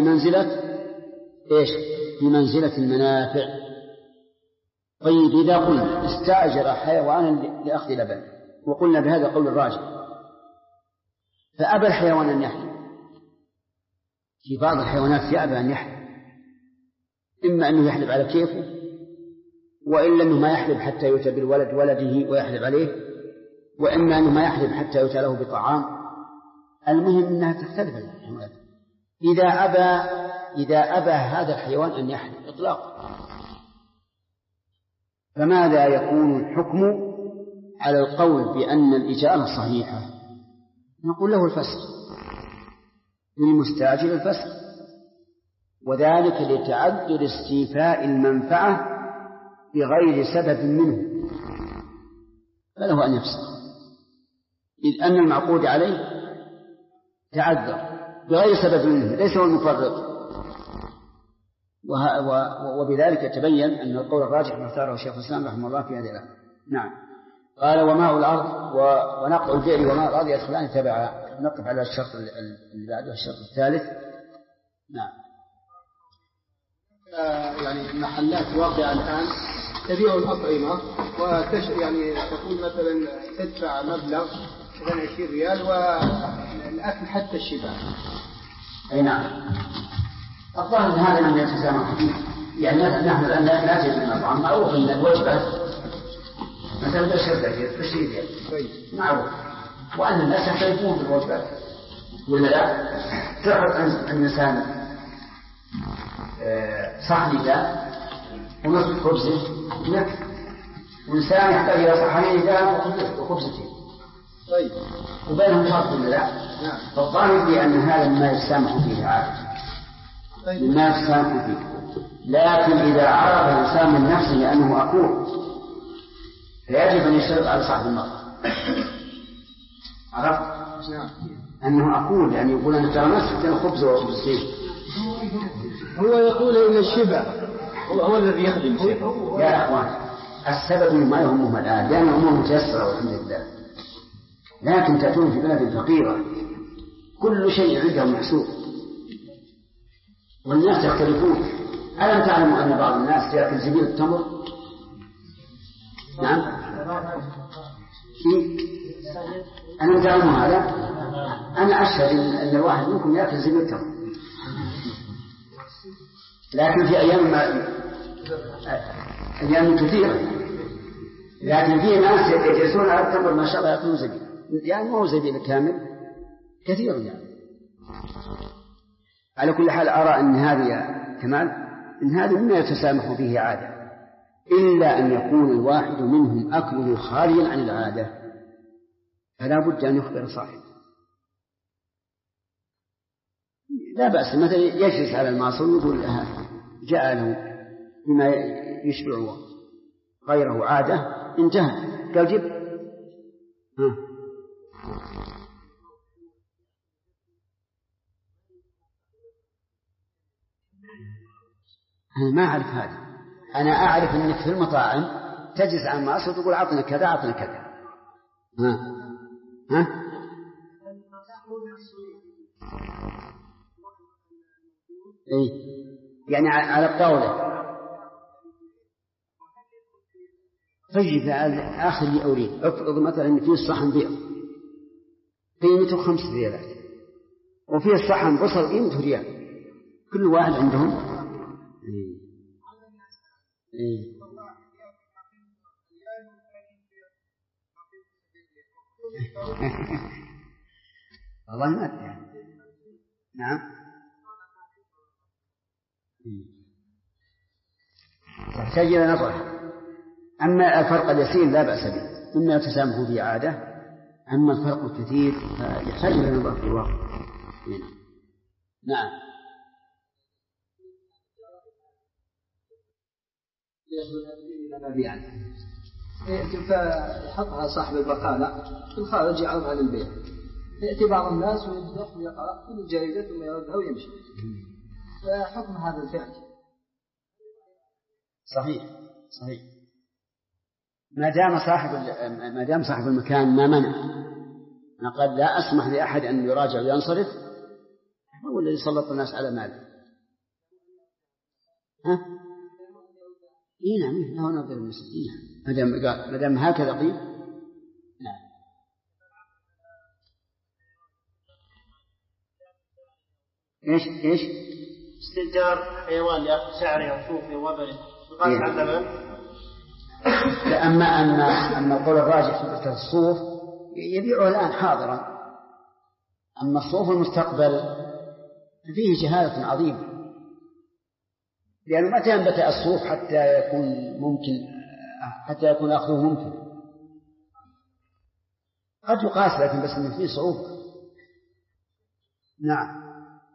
Speaker 2: بمنزلة المنافع. طيب إذا قلنا استأجر حيوانا لأخذ لبن، وقلنا بهذا قول الراجح، فأبى الحيوان أن يحلب، في بعض الحيوانات يأبى أن يحلب، إما أنه يحلب على كيفه، وإلا أنه ما يحلب حتى يؤتى بالولد ولده ويحلب عليه، وإما أنه ما يحلب حتى يؤتى له بطعام. المهم أنها تختلف الحيوانات. إذا أبى هذا الحيوان أن يحلب إطلاقا، فماذا يكون الحكم على القول بأن الإجارة صحيحة؟ نقول له الفسخ، للمستأجر الفسخ، وذلك لتعذر استيفاء المنفعة بغير سبب منه، فله أن يفسخ، إذ أن المعقود عليه تعذر بغير سبب منه، ليس هو المفرط. وبذلك يتبين أن القول الراجح ما اختاره الشيخ الإسلام رحمه الله في هذه الآية. نعم. قال وماء الأرض ونقع البئر وماء الأرض يدخلان تبع. نقف على الشرط اللي بعده، الشرط الثالث. نعم.
Speaker 9: يعني محلات واقعة الآن تبيع الأطعمة يعني تقول مثلا تدفع مبلغ مثلا 20 ريال والأكل حتى الشبع.
Speaker 2: أي نعم. الظاهر أن هذا من يتسامح فيه، يعني نحن الآن لا نجد المطعم معروف أن الوجبة مثلا بشرة 20 ريال معروف، وأن الناس يختلفون في الوجبات ولا لا؟ تأخذ الإنسان صحن ذا ونصف خبزه لك، وإنسان يحتاج إلى صحنين ذا وخبزتين،
Speaker 9: طيب
Speaker 2: وبينهم فرق ولا لا؟
Speaker 9: نعم.
Speaker 2: فالظاهر بأن هذا ما يسامح فيه عادة، ما يسامح فيه. لكن إذا عرف الإنسان من نفسه أنه أكول فيجب أن يشترط على صاحب المطعم، عرفت؟ أنه أكول، يعني يقول أنا ترى نصف الخبز وخبزتين،
Speaker 9: هو يقول إن الشبع
Speaker 4: هو الذي يخدم شيء.
Speaker 2: يا أخوان السبب ما يهمهم الآن، لأن الأمور متيسرة والحمد لله، لكن تأتون في بلد فقيرة كل شيء عندهم محسوب والناس يختلفون. ألم تعلموا أن بعض الناس يأكل زبيب التمر؟ نعم. ألم تعلموا هذا؟ أنا أشهد أن الواحد منكم يأكل زبيب التمر، لكن في أيام كثيرة، لكن في ناس يجلسون على التمر ما شاء الله يأكلون زبيب، يعني مو زبيب كامل، كثير يعني. على كل حال أرى أن هذه كمال، إن هذا مما يتسامح به عادة، إلا أن يكون الواحد منهم أكله خاليا عن العادة، فلا بد أن يخبر صاحبه. لا بأس مثلا يجلس على المعصر ويقول جاء له بما يشبع غيره عادة، انتهى، قال جب أنا ما أعرف هذا. أنا أعرف أنك في المطاعم تجلس على المعصر وتقول عطنا كذا عطنا كذا. إيه؟ يعني على الطاولة. طيب آخر اللي أريد، أفرض مثلا أن فيه الصحن بيض قيمته 5 ريالات، وفيه الصحن بصل قيمته ريال، كل واحد عندهم والله ما أدري. نعم تحتاج إلى نظر. أما الفرق اليسير لا بأس به مما يتسامح فيه عادة، أما الفرق الكثير فيحتاج إلى نظر في الواقع. نعم
Speaker 5: فيحطها صاحب البقالة في الخارج يعرضها للبيع، يأتي بعض الناس ويدخل ويقرأ كل الجريدة ثم يردها ويمشي. فحكم هذا الفعل
Speaker 2: صحيح. ما دام صاحب المكان ما منع، أنا قد لا أسمح لأحد أن يراجع وينصرف، هو الذي سلط الناس على ماله. نعم هو نظر المسلمين ما دام هكذا قيل. نعم إيش
Speaker 10: استئجار حيوان لأخذ شعره أو صوفه وبره يقال عن لبن.
Speaker 2: أما القول الراجح في مسألة الصوف يبيعه الآن حاضرا، أما الصوف المستقبل فيه جهالة عظيمة، لأنه متى ينبت الصوف حتى يكون أخذه ممكن. قد يقاس لكن بس إنه فيه صعوبة. نعم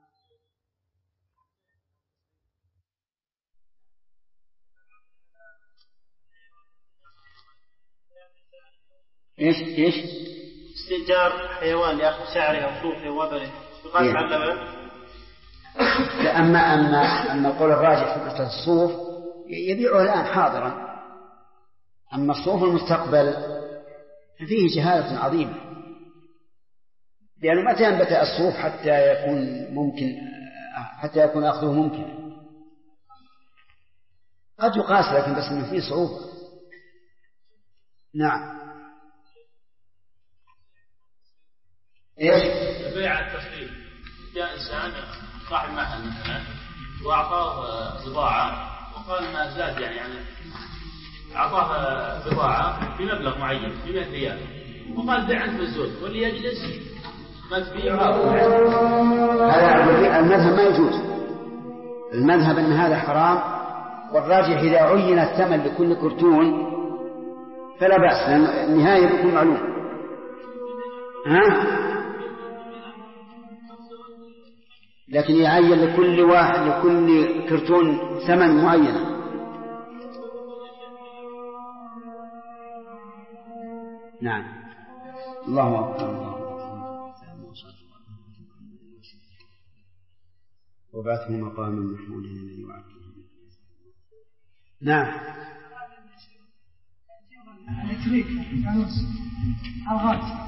Speaker 2: إيش
Speaker 10: استئجار حيوان لأخذ شعره أو صوفه وبره يقال عن لبن.
Speaker 2: أما القول الراجح في مسألة الصوف يبيعه الآن حاضرا، أما الصوف المستقبل فيه جهالة عظيمة، لأنه متى ينبت الصوف حتى يكون أخذه ممكن. قد يقاس لكن بس إنه فيه صعوبة. نعم
Speaker 11: بيع التصريف. جاء إنسان صاحب محل مثلا وأعطاه بضاعة وقال ما زاد يعني أعطاه بضاعة بمبلغ معين ب100 ريال وقال بيع أنت بالزود واللي يجلس ما تبيع.
Speaker 2: هذا المذهب ما يجوز. المذهب أن هذا حرام، والراجح إذا عين الثمن لكل كرتون فلا بأس، لأن النهاية بيكون معلوم. لكن يعين لكل كرتون ثمن معين. نعم الله أكبر. وبعثه مقاما محمودا الذي وعدته. نعم
Speaker 12: التريك الغاز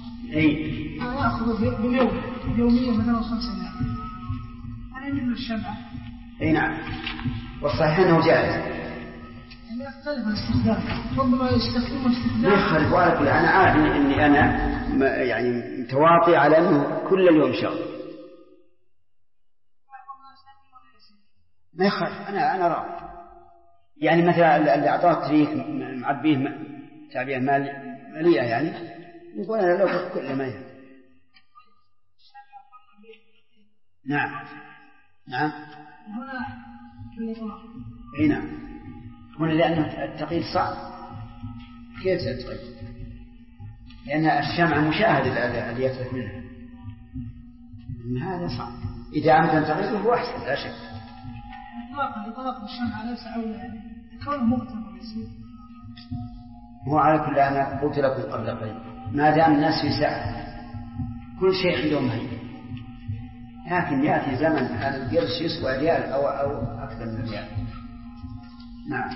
Speaker 12: يأخذ باليوم يوميا مثلا 5 ريال، هذا مثل الشمعة.
Speaker 2: نعم والصحيح أنه جائز.
Speaker 12: يختلف الاستخدام، ربما يستخدمه استخدام
Speaker 2: يختلف. أنا عارف إني أنا يعني متواطئ على أنه كل اليوم شغل، ما يخالف. أنا راضي. يعني مثلا اللي أعطاه تريك معبيه تعبئة مالية يعني يقول أنا لو كل ما يهم. نعم هنا لأن التقييد صعب. كيف تتقيد؟ لأن الشمع مشاهد اللي يتلف منها، هذا صعب. إذا أمكن تقييده هو أحسن لا شك.
Speaker 12: إطلاق الشمع ليس أولى كونه مغتنم يصير.
Speaker 2: هو على كل أنا قلت لكم قبل قليل ما دام الناس في ساعة كل شيء عندهم هين، لكن يأتي زمن هذا القرش يسوى ريال أو أكثر من ريال. نعم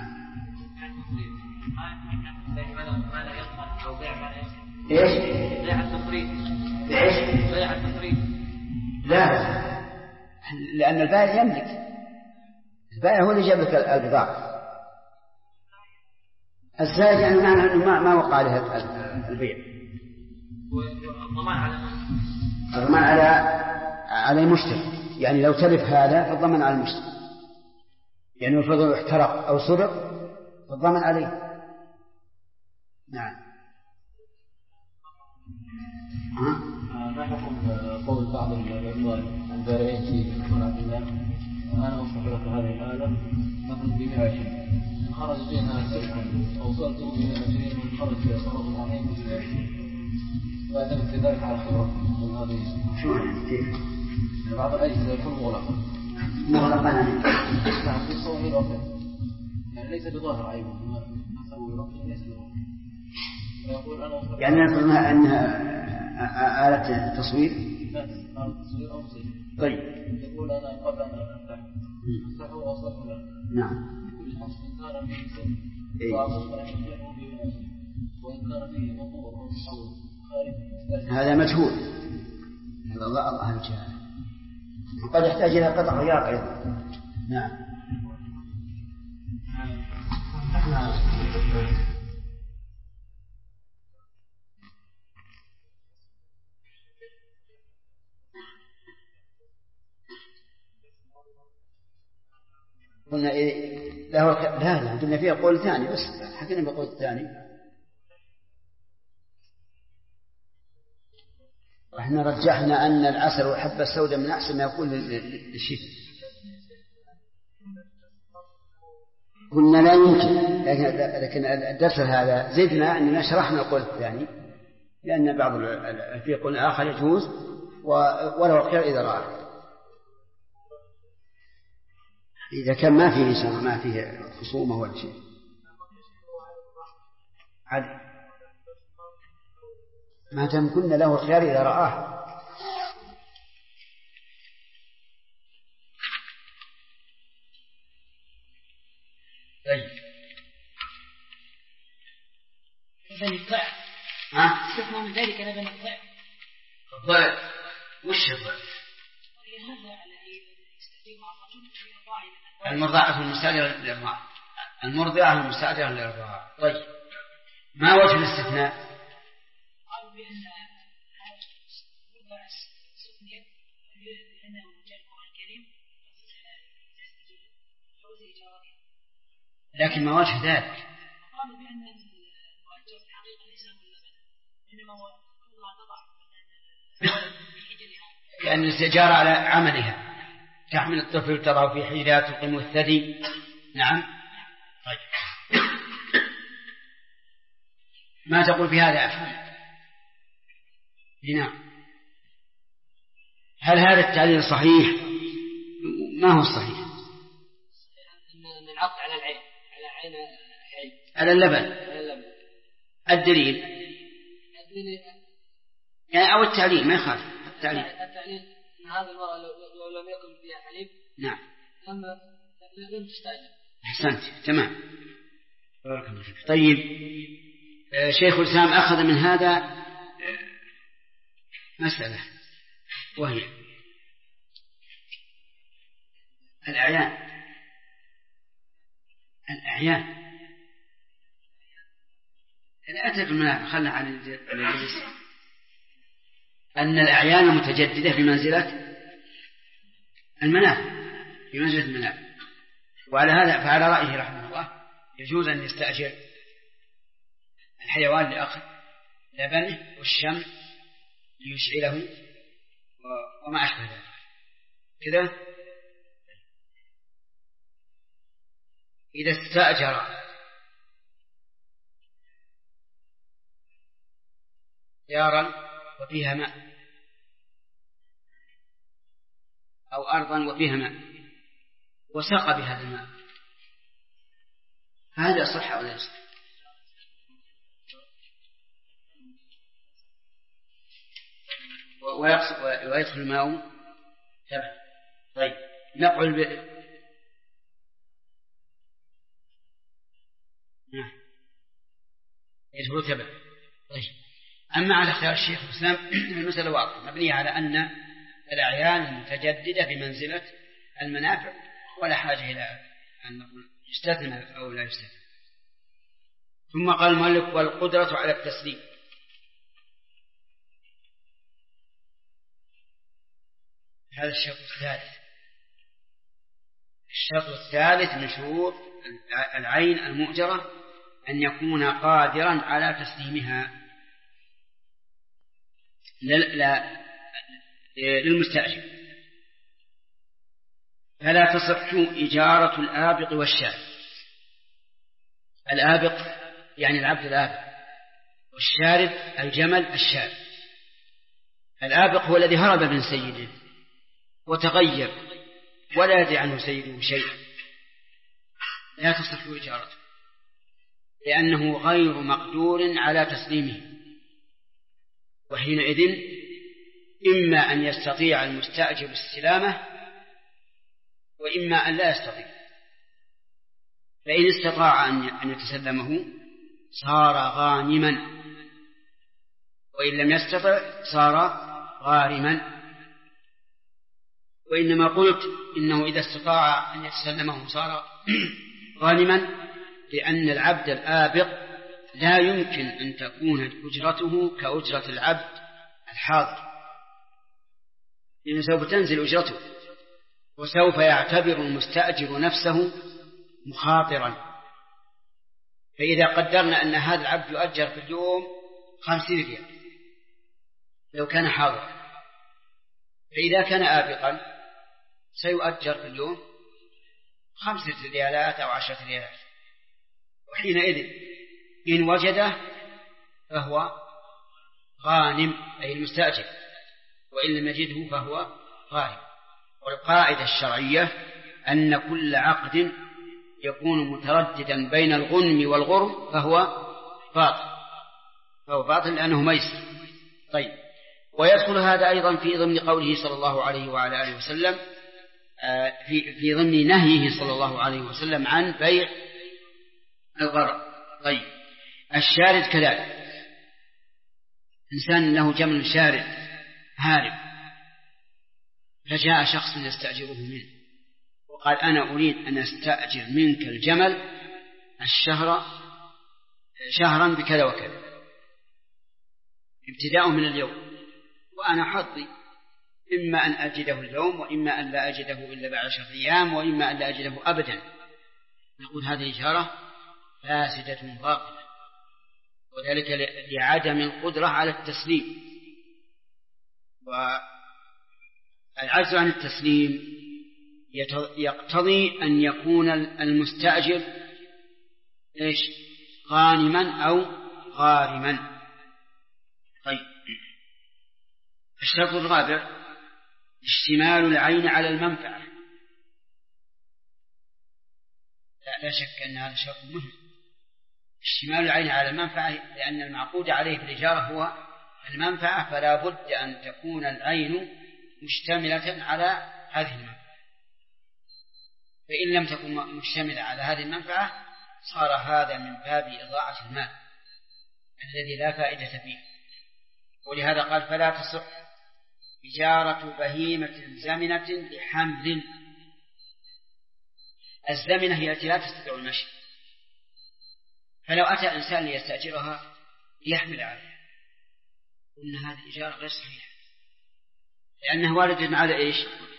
Speaker 2: إيش؟
Speaker 11: بيع التصريف.
Speaker 2: إيش؟
Speaker 11: بيع التصريف.
Speaker 2: لا لأن البائع يملك. البائع هو اللي جاب لك البضاعة. الزائد يعني معنى أنه ما وقع عليه البيع. الضمان على المشتري. يعني لو تلف هذا فالضمان على المشتري. يعني الفضل احترق أو سرق فالضمان عليه. نعم
Speaker 4: ما حكم قول بعض العلماء البارعين في صنعة الله أنا أصلح لك هذه الآلة مثلا ب120 خرج بها سلكا أو صلته ب120 وخرج بها صرف عليه وأعتمد في ذلك على خبرة من هذه
Speaker 2: كيف؟
Speaker 4: بعض الأجهزة يكون مغلقا نعم في الصوم الوقت يعني ليس بظاهر عيبه ما سوى الوقت ليس بظاهر فيقول أنا أصلح
Speaker 2: يعني نفرضها أنها آلة تصوير.
Speaker 4: آلة تصوير أو مصير.
Speaker 2: طيب.
Speaker 4: يقول أنا قبل أن أفتحه وأصلحه له.
Speaker 2: نعم.
Speaker 4: كل حصر إن كان فيه سن وأصلحه به وإن كان فيه مطور أو محول خارج
Speaker 2: هذا مجهول. هذا الله الجهل. وقد يحتاج إلى قطع غيار أيضا. نعم. قلنا إيه لا قلنا فيها قول ثاني بس حكينا بقول الثاني. احنا رجحنا أن العسل والحبة السوداء من أحسن ما يكون للشفاء. قلنا لا يمكن لكن الدرس هذا زدنا أننا شرحنا القول الثاني لأن بعض في قول آخر يجوز ولو خير إذا رأى إذا كان ما فيه شر ما فيه خصومة ولا شيء عاد ما دام كنا له الخيار إذا رآه. طيب
Speaker 12: بني الضعف استثنى من ذلك لبن الضعف.
Speaker 2: الضعف وش الضعف؟ المرضعة المستأجرة للإرضاع. المرضعة المستأجرة للإرضاع. طيب ما وجه الاستثناء؟
Speaker 12: قالوا بأن هذا المرضع استثنيت لأنه جاء القرآن الكريم جواز إيجارها.
Speaker 2: لكن ما وجه ذلك؟
Speaker 12: قالوا بأن المؤجر في الحقيقة ليس هو اللبن إنما هو الله تضع
Speaker 2: لأن الاستئجار على عملها تحمل الطفل ترى في حيلات تقيم الثدي. نعم. طيب ما تقول في هذا أفهم؟ نعم. هل هذا التعليل صحيح؟ ما هو الصحيح؟
Speaker 12: أن العقد على العين على عين حي
Speaker 2: على اللبن. الدليل يعني أو التعليل ما يخالف التعليل.
Speaker 12: هذا المرأة لو لم يكن فيها حليب
Speaker 2: نعم
Speaker 12: لم تستأجر.
Speaker 2: أحسنت تمام. بارك الله فيك. طيب شيخ الإسلام أخذ من هذا مسألة وهي الأعيان لا أترك المنافع خلنا على الجلس أن الأعيان متجددة بمنزلة المنافع وعلى هذا فعلى رأيه رحمه الله يجوز أن يستأجر الحيوان لأخذ لبنه والشمع ليشعله وما أشبه ذلك كذا. إذا استأجر دارا وفيها ماء أو أرضا وفيها ماء وساق بهذا الماء هذا صح أو لا يصح؟ ويدخل الماء تبع. طيب نقل يدخل تبع. طيب أما على اختيار الشيخ الإسلام المسألة واضحة مبنية على أن الأعيان المتجددة بمنزلة المنافع ولا حاجة إلى أن نقول يستثنى أو لا يستثنى. ثم قال المؤلف والقدرة على التسليم. هذا الشرط الثالث. الشرط الثالث من شروط العين المؤجرة أن يكون قادرا على تسليمها. للمستأجر، فلا تصح إجارة الآبق والشارد. الآبق يعني العبد الآبق، والشارد الجمل الشارد. الآبق هو الذي هرب من سيده وتغير ولا يدري عنه سيده شيء، لا تصح إجارته لأنه غير مقدور على تسليمه، وحينئذ إما أن يستطيع المستأجر استلامه وإما أن لا يستطيع. فإن استطاع أن يتسلمه صار غانما، وإن لم يستطع صار غارما. وإنما قلت إنه إذا استطاع أن يتسلمه صار غانما لأن العبد الآبق لا يمكن أن تكون أجرته كأجرة العبد الحاضر، لأنه سوف تنزل أجرته، وسوف يعتبر المستأجر نفسه مخاطرا. فإذا قدرنا أن هذا العبد يؤجر في اليوم 50 ريال لو كان حاضرا، فإذا كان آبقا سيؤجر في اليوم 5 ريالات أو 10 ريالات، وحينئذ إن وجده فهو غانم أي المستأجر، وإن لم يجده فهو غارم. والقاعدة الشرعية أن كل عقد يكون مترددا بين الغنم والغرم فهو باطل لأنه ميسر. طيب، ويدخل هذا أيضا في ضمن قوله صلى الله عليه وعلى آله وسلم، في ضمن نهيه صلى الله عليه وسلم عن بيع الغرر. طيب، الشارد كذلك، إنسان له جمل شارد هارب، فجاء شخص يستأجره منه وقال أنا أريد أن أستأجر منك الجمل شهرا بكذا وكذا ابتداء من اليوم، وأنا حظي إما أن أجده اليوم وإما أن لا أجده إلا بعد 10 أيام وإما أن لا أجده أبدا. نقول هذه إشارة فاسدة باطلة، وذلك لعدم القدرة على التسليم، والعجز عن التسليم يقتضي أن يكون المستأجر غانما أو غارما. طيب، الشرط الرابع اشتمال العين على المنفعة. لا شك أن هذا شرط مهم، اشتمال العين على المنفعة، لأن المعقود عليه في الإجارة هو المنفعة، فلا بد أن تكون العين مشتملة على هذه المنفعة، فإن لم تكن مشتملة على هذه المنفعة صار هذا من باب إضاعة المال الذي لا فائدة فيه. ولهذا قال فلا تصح إجارة بهيمة زمنة لحمل. الزمنة هي التي لا تستطيع المشي، فلو أتى إنسان ليستأجرها ليحمل عليها قلنا هذه إجارة غير صحيحة، لأنه وارد على إيش؟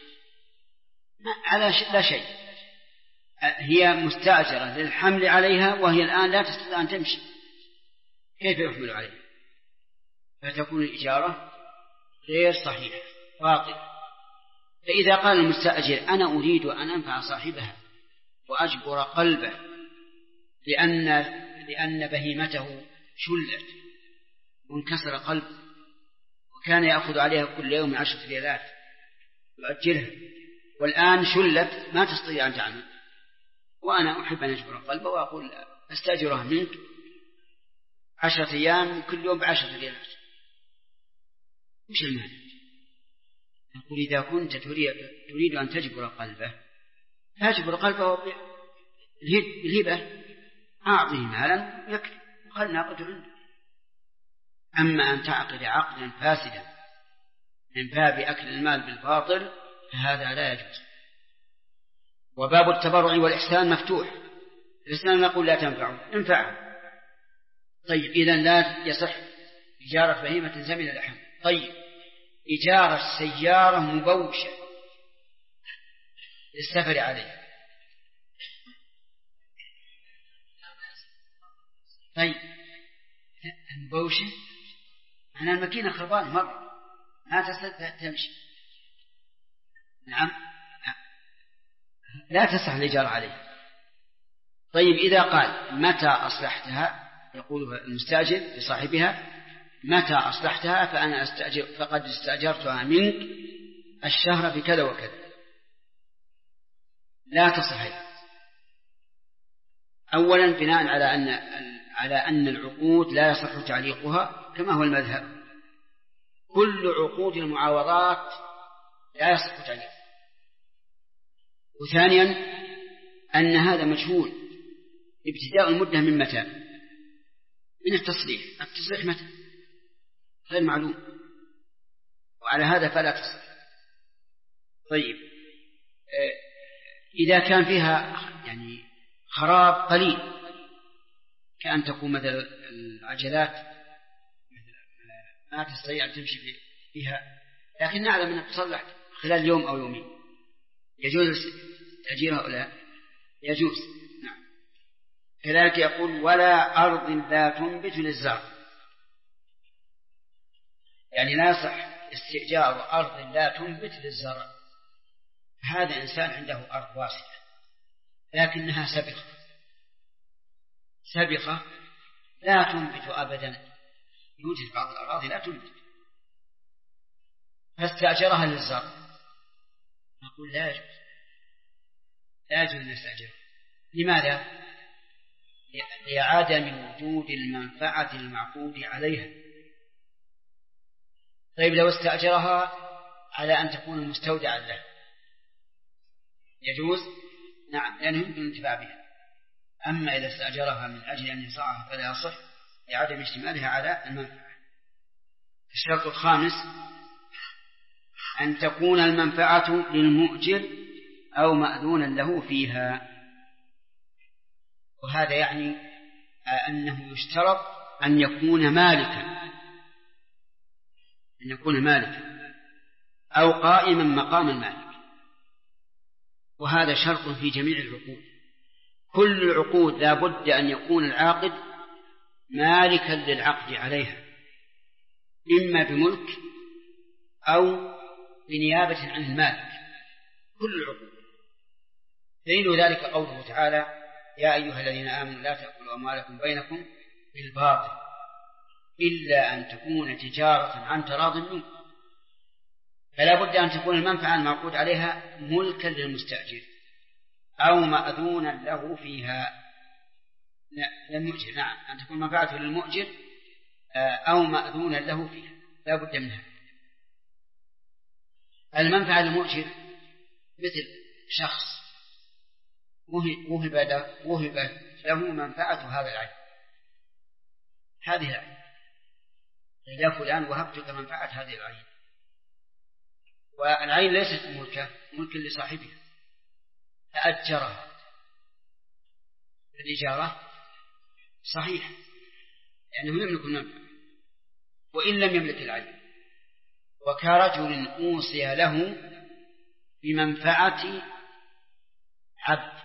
Speaker 2: على لا شيء، هي مستأجرة للحمل عليها وهي الآن لا تستطيع أن تمشي، كيف يحمل عليها؟ فتكون الإجارة غير صحيحة باطلة. فإذا قال المستأجر أنا أريد أن أنفع صاحبها وأجبر قلبه لأن بهيمته شلت وانكسر قلبه وكان يأخذ عليها كل يوم 10 ريالات يؤجلها، والآن شلت ما تستطيع أن تعمل، وأنا أحب أن أجبر قلبه وأقول أستأجرها منك 10 أيام كل يوم ب10 ريالات، مش المانع؟ نقول إذا كنت تريد أن تجبر قلبه فاجبر قلبه بالهبة، أعطيه مالا يكفي وخل ناقته عنده. أما أن تعقد عقدا فاسدا من باب أكل المال بالباطل فهذا لا يجوز. وباب التبرع والإحسان مفتوح، الإسلام نقول لا تنفعه، انفعه. طيب، إذن لا يصح إجارة بهيمة زمن اللحم. طيب، إجارة سيارة مبوشة للسفر عليها. طيب، المبوشة أنا الماكينة خربانة مرة ما تستطيع تمشي. نعم لا تصح الإجارة عليه. طيب إذا قال متى أصلحتها، يقول المستأجر لصاحبها متى أصلحتها فأنا أستأجر، فقد استأجرتها منك الشهر بكذا وكذا، لا تصح. أولا بناء على أن العقود لا يصح تعليقها كما هو المذهب، كل عقود المعاوضات لا يصح تعليقها. وثانيا أن هذا مجهول، ابتداء المدة من متى؟ من التصريح متى غير معلوم، وعلى هذا فلا تصح. طيب إذا كان فيها يعني خراب قليل، كأن تكون مثل العجلات ما تستطيع أن تمشي فيها، لكن نعلم أنها تصلح خلال يوم أو يومين، يجوز تأجيرها ولا يجوز؟ نعم. كذلك يقول ولا أرض لا تنبت للزرع، يعني لا يصح استئجار أرض لا تنبت للزرع. هذا إنسان عنده أرض واسعة لكنها سبخة لا تنبت أبدا، يوجد بعض الأراضي لا تنبت، فاستأجرها للزرع، نقول لا يجوز أن يستأجرها. لماذا؟ لعدم وجود المنفعة المعقود عليها. طيب لو استأجرها على أن تكون مستودعا له يجوز؟ نعم، لأنه يمكن الانتفاع بها. أما إذا استأجرها من أجل أن يزرعها فلا يصح لعدم اشتمالها على المنفعة. الشرط الخامس أن تكون المنفعة للمؤجر أو مأذونا له فيها، وهذا يعني أنه يشترط أن يكون مالكا أو قائما مقام المالك، وهذا شرط في جميع العقود. كل العقود لا بد أن يكون العاقد مالكا للعقد عليها، إما بملك أو بنيابة عن المالك، كل العقود. دليل ذلك قوله تعالى يا أيها الذين آمنوا لا تأكلوا أموالكم بينكم بالباطل إلا أن تكون تجارة عن تراض منكم. فلا بد أن تكون المنفعة المعقود عليها ملكا للمستأجر أو مأذونا له فيها. للمؤجر، نعم، أن تكون منفعته للمؤجر أو مأذونا له فيها، لا بد منها. المنفعة للمؤجر مثل شخص وهب له منفعة هذا العين، هذه العين، يا فلان وهبتك منفعة هذه العين، والعين ليست ملكا لصاحبها، تأجرها. الإجارة صحيح لأنه يملك المنفعة وإن لم يملك العين. وكرجل أوصي له بمنفعة عبد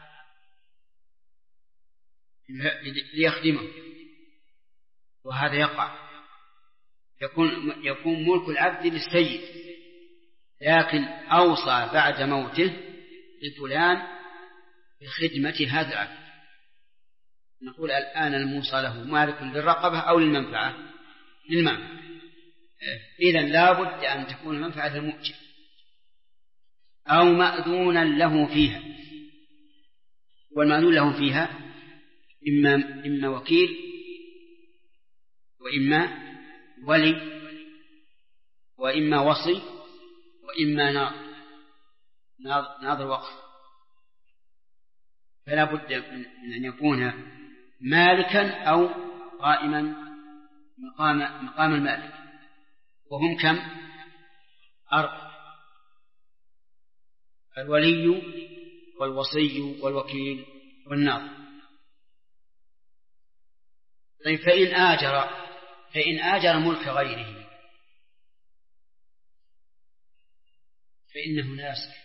Speaker 2: ليخدمه، وهذا يقع، يكون ملك العبد للسيد، لكن أوصى بعد موته لفلان بخدمة هذا العبد، نقول الآن الموصى له مالك للرقبة أو للمنفعة؟ للمنفعة. إذن لا بد أن تكون المنفعة للمؤجر أو مأذونا له فيها، والمأذون له فيها إما وكيل وإما ولي وإما وصي وإما ناظر وقف، فلا بد من أن يكون مالكا أو قائما مقام المالك، وهم كم؟ 4: الولي والوصي والوكيل والناظر. طيب فإن آجر ملك غيره فإنه لا يصح،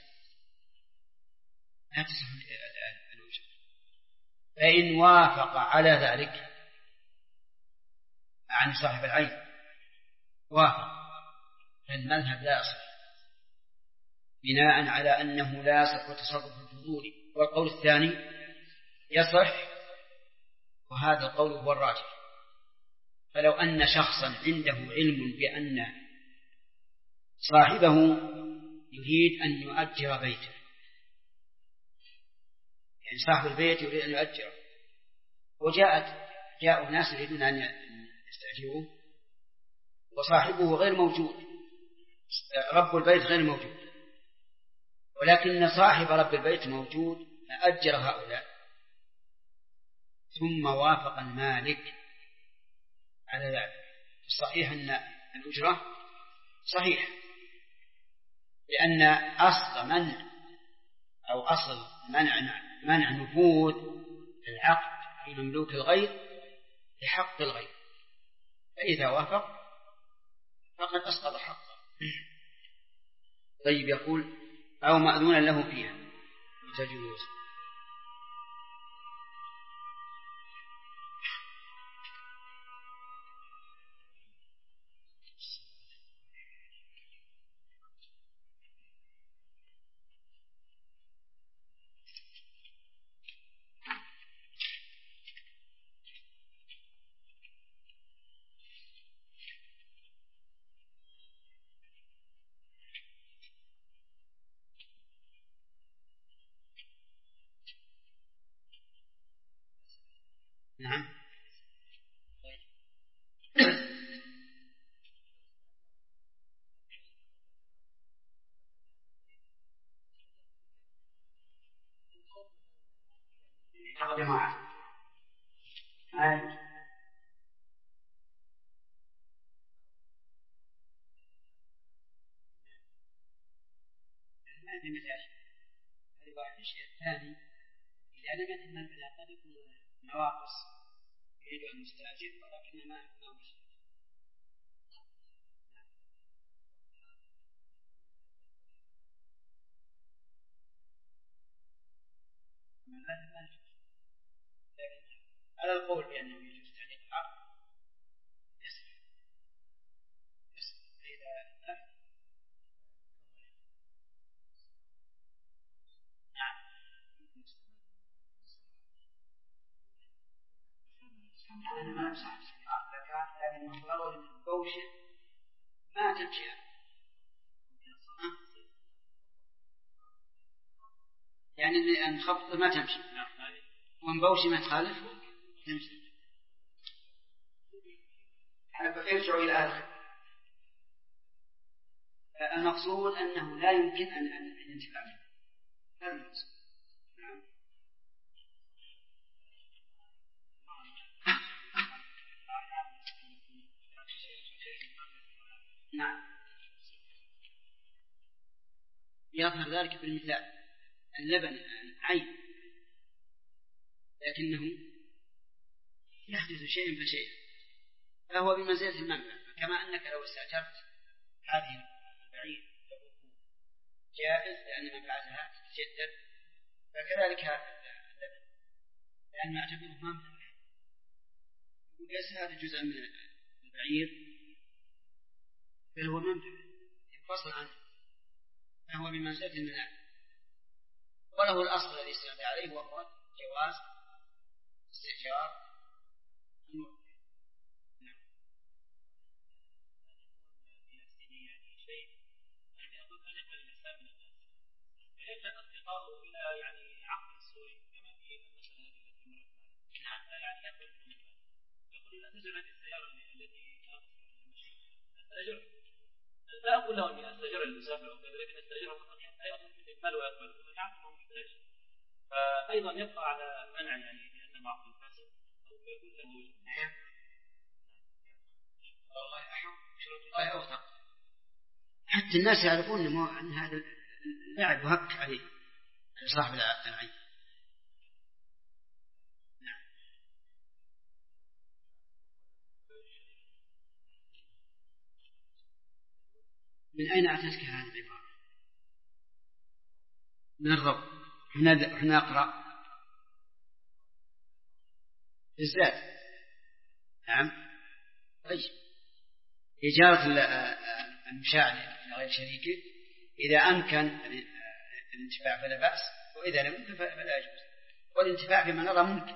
Speaker 2: لا تصح الأجرة. فإن وافق على ذلك عن صاحب العين وافق فالمذهب لا يصح بناء على أنه لا يصح التصرف الفضولي. والقول الثاني يصح، وهذا القول هو الراجح. فلو أن شخصا عنده علم بأن صاحبه يريد أن يؤجر بيته، يعني صاحب البيت يريد أن يؤجره، جاءوا ناس يريدون أن يستأجروه وصاحبه غير موجود، رب البيت غير موجود، ولكن صاحب رب البيت موجود فأجر هؤلاء، ثم وافق المالك على ذلك. الصحيح أن الأجرة صحيح، لأن أصل منع نفوذ العقد في مملوك الغير بحق الغير، فإذا وافق فقد أسقط حقه. طيب، يقول أو مأذونا له فيها تجوز. نعم. جماعة هذه مثال. هذه واحد. الشيء الثاني إذا لم يتم البناء قد يكون نواقص يريد أن يستأجر ولكن ما وجد. لكن على القول بأنه يجوز تعليق العقد يصح إذا نعم. أنا ما أمسح لكن المفروض أن البوشة ما تمشي، يعني أن خفض ما تمشي ومبوشي ما تخالف تمشي. يرجع إلى آخر. المقصود أنه لا يمكن أن ينتفع منه. هذا المقصود. نعم. يظهر ذلك بالمثال. اللبن عين، لكنه يحدث شيء فشيء، فهو بمنزلة المنفعة. كما أنك لو استأجرت هذه البعير جائز لأن منفعتها تتجدد، فكذلك هذا اللبن لأن يعتبره منفعة، وليس هذا جزء من البعير بل هو منفعة ينفصل عنه، فهو بمنزلة المنافع، وله الأصل الذي استند عليه وهو جواز استئجار.
Speaker 11: فيلجأ أصدقائه إلى يعني عقد السوري كما في المسألة التي مرت معنا، حتى يعني يقبل منهم المال، يقول لا تجر هذه السيارة التي لا تصلح للمشي، أستأجر. لا أقول له أني أستأجر المسافر وكذا، لكن أستأجره فقط حتى يأخذ مني المال ويقبله، فيعرف أنه محتاج. فأيضا يبقى على منع يعني لأن عقد فاسد أو يكون له وجه.
Speaker 2: والله أحب شروط الله أوثق، حتى الناس يعرفون أن هذا اللاعب وهك عليه صاحب العين. نعم. من أين أتتك هذه العبارة؟ من الرب. احنا نقرأ الزاد. نعم. طيب، إجارة المشاع لغير شريكه، إذا أمكن الانتفاع فلا بأس، وإذا لم يمكن فلا يجوز. والانتفاع فيما نرى ممكن،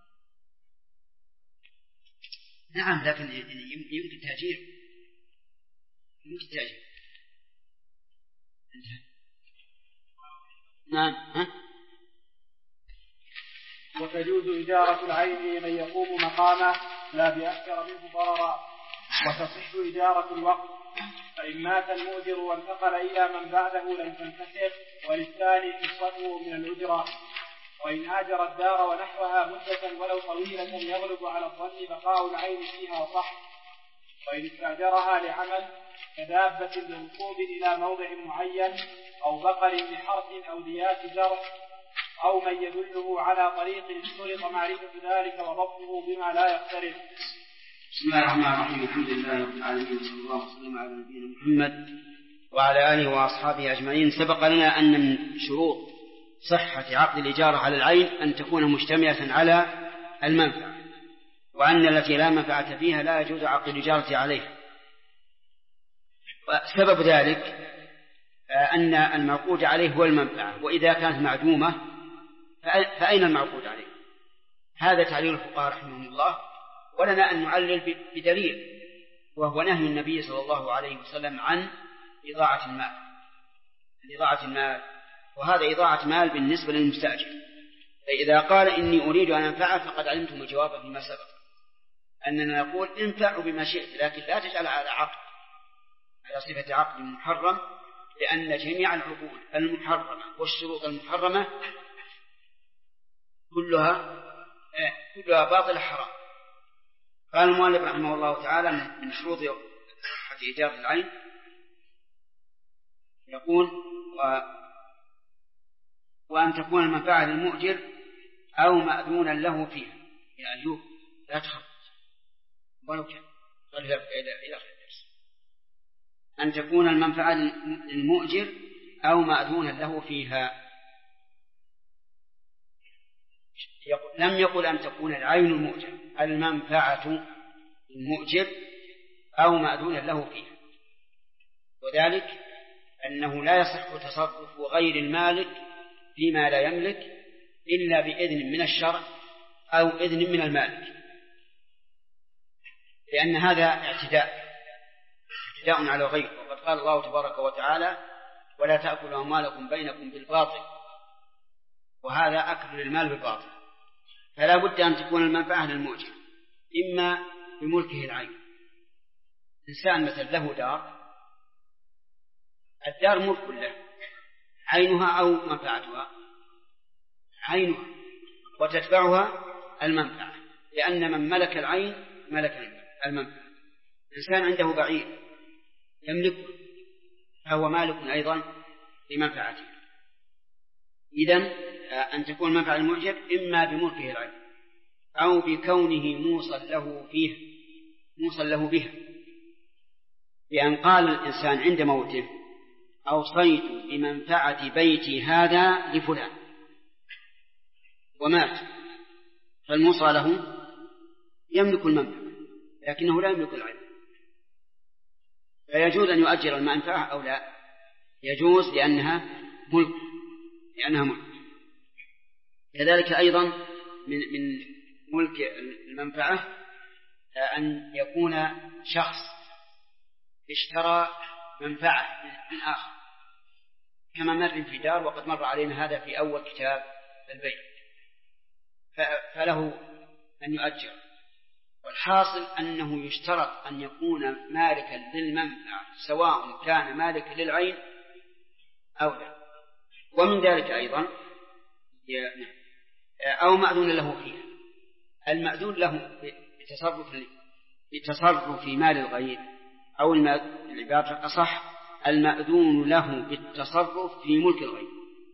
Speaker 2: نعم، لكن يمكن تأجير، يمكن تأجير. نعم.
Speaker 8: وتجوز إجارة العين لمن يقوم مقامه لا بأكثر منه ضررا. وتصح إجارة الوقت، فإن مات المؤجر وانتقل إلى من بعده لم تنفسخ، وللثاني قسطه من الأجرة. وإن آجر الدار ونحوها مدة ولو طويلة يغلب على الظن بقاء العين فيها صح. وإن استأجرها لعمل كدابة منصوب إلى موضع معين، أو بقر لحرث أو ديات زرع، أو من يدله على طريق اشترط معرفة ذلك وضبطه بما لا يقترب.
Speaker 2: بسم الله الرحمن الرحيم. الحمد لله رب العالمين، صلى الله وسلم على نبينا محمد وعلى آله وأصحابه أجمعين. سبق لنا أن من شروط صحة عقد الإجارة على العين أن تكون مجتمعة على المنفعة، وأن التي لا منفعة فيها لا يجوز عقد الإجارة عليها. وسبب ذلك أن المعقود عليه هو المنفعة، وإذا كانت معدومة فأين المعقود عليه؟ هذا تعليل الفقهاء رحمهم الله، ولنا أن نعلل بدليل، وهو نهي النبي صلى الله عليه وسلم عن إضاعة المال، وهذا إضاعة مال بالنسبة للمستأجر. فإذا قال إني أريد أن أنفعه فقد علمتم الجواب فيما سبق، أننا نقول انفعوا بما شئت، لكن لا تجعل على صفة عقد محرم، لأن جميع العقود المحرمة والشروط المحرمة كلها باطلة حرام. قال المؤلف رحمه الله تعالى من شروط صحة إجارة العين، يقول وأن تكون المنفعة للمؤجر أو مأذونا له فيها. يا أيوب لا تخرج ولو كان إلى آخر الدرس. أن تكون المنفعة للمؤجر أو مأذونا له فيها. لم يقل أن تكون العين المؤجر، المنفعة للمؤجر أو مأذونا له فيها، وذلك أنه لا يصح تصرف غير المالك فيما لا يملك إلا بإذن من الشرع أو إذن من المالك، لأن هذا اعتداء على الغير. وقد قال الله تبارك وتعالى ولا تأكلوا أموالكم بينكم بالباطل، وهذا أكل للمال بالباطل. فلا بد أن تكون المنفعة للمؤجر إما بملكه العين. إنسان مثل له دار، الدار ملك له، عينها أو منفعتها عينها، وتتبعها المنفعة، لأن من ملك العين ملك المنفعة. إنسان عنده بعير يملكه فهو مالك أيضا لمنفعته. إذن أن تكون المنفعة المؤجر إما بملكه العين أو بكونه موصل له بها، بأن قال الإنسان عند موته أوصيت بمنفعة بيتي هذا لفلان، ومات، فالموصى له يملك المنفعة لكنه لا يملك العين، فيجوز أن يؤجر المنفعة أو لا؟ يجوز لأنها ملك. كذلك أيضا من ملك المنفعة أن يكون شخص اشترى منفعة من آخر، كما مر في دار، وقد مر علينا هذا في أول كتاب البيع، فله أن يؤجر. والحاصل أنه يشترط أن يكون مالكا للمنفعة سواء كان مالكا للعين أو لا. ومن ذلك أيضا أو مأذون له فيها. المأذون له بتصرف في مال الغير، أو العبارة أصح المأذون له بالتصرف في ملك الغير.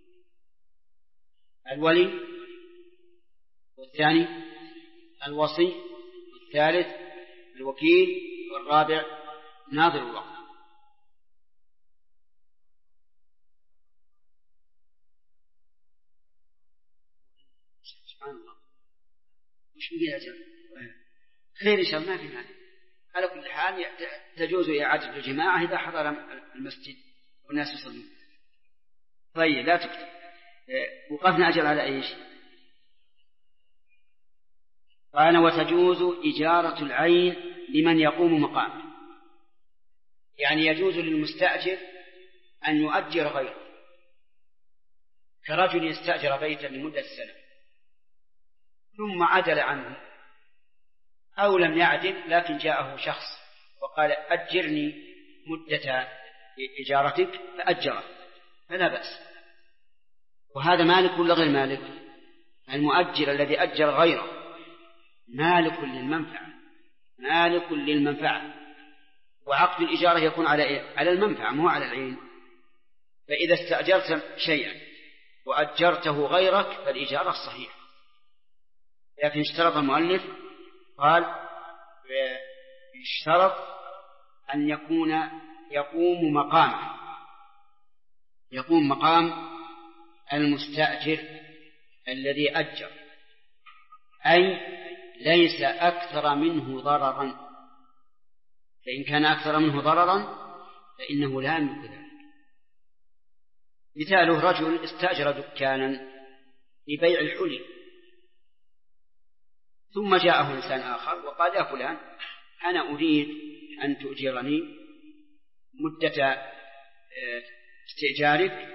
Speaker 2: الولي، والثاني الوصي، والثالث الوكيل، والرابع ناظر الوقت. سبحان الله، مش بقي أجل خير إن شاء الله، ما في مانع. على كل حال تجوز إعادة الجماعة إذا حضر المسجد والناس يصلون. طيب لا تكتب. وقفنا أجل على إيش؟ قال وتجوز إجارة العين لمن يقوم مقامه، يعني يجوز للمستأجر أن يؤجر غيره، كرجل يستأجر بيتا لمدة سنة ثم عدل عنه، أو لم يعدل لكن جاءه شخص وقال أجرني مدة إجارتك فأجره فلا بأس. وهذا مالك ولا غير مالك؟ المؤجر الذي أجر غيره مالك للمنفعة، مالك للمنفعة، وعقد الإجارة يكون على المنفعة مو على العين. فإذا استأجرت شيئا وأجرته غيرك فالإجارة صحيحة، لكن اشترط المؤلف قال اشترط أن يقوم مقام المستأجر الذي أجر، أي ليس أكثر منه ضررا، فإن كان أكثر منه ضررا فإنه لا يملك ذلك. مثاله رجل استأجر دكانا لبيع الحلي، ثم جاءه إنسان آخر وقال يا فلان أنا أريد أن تؤجرني مدة استئجارك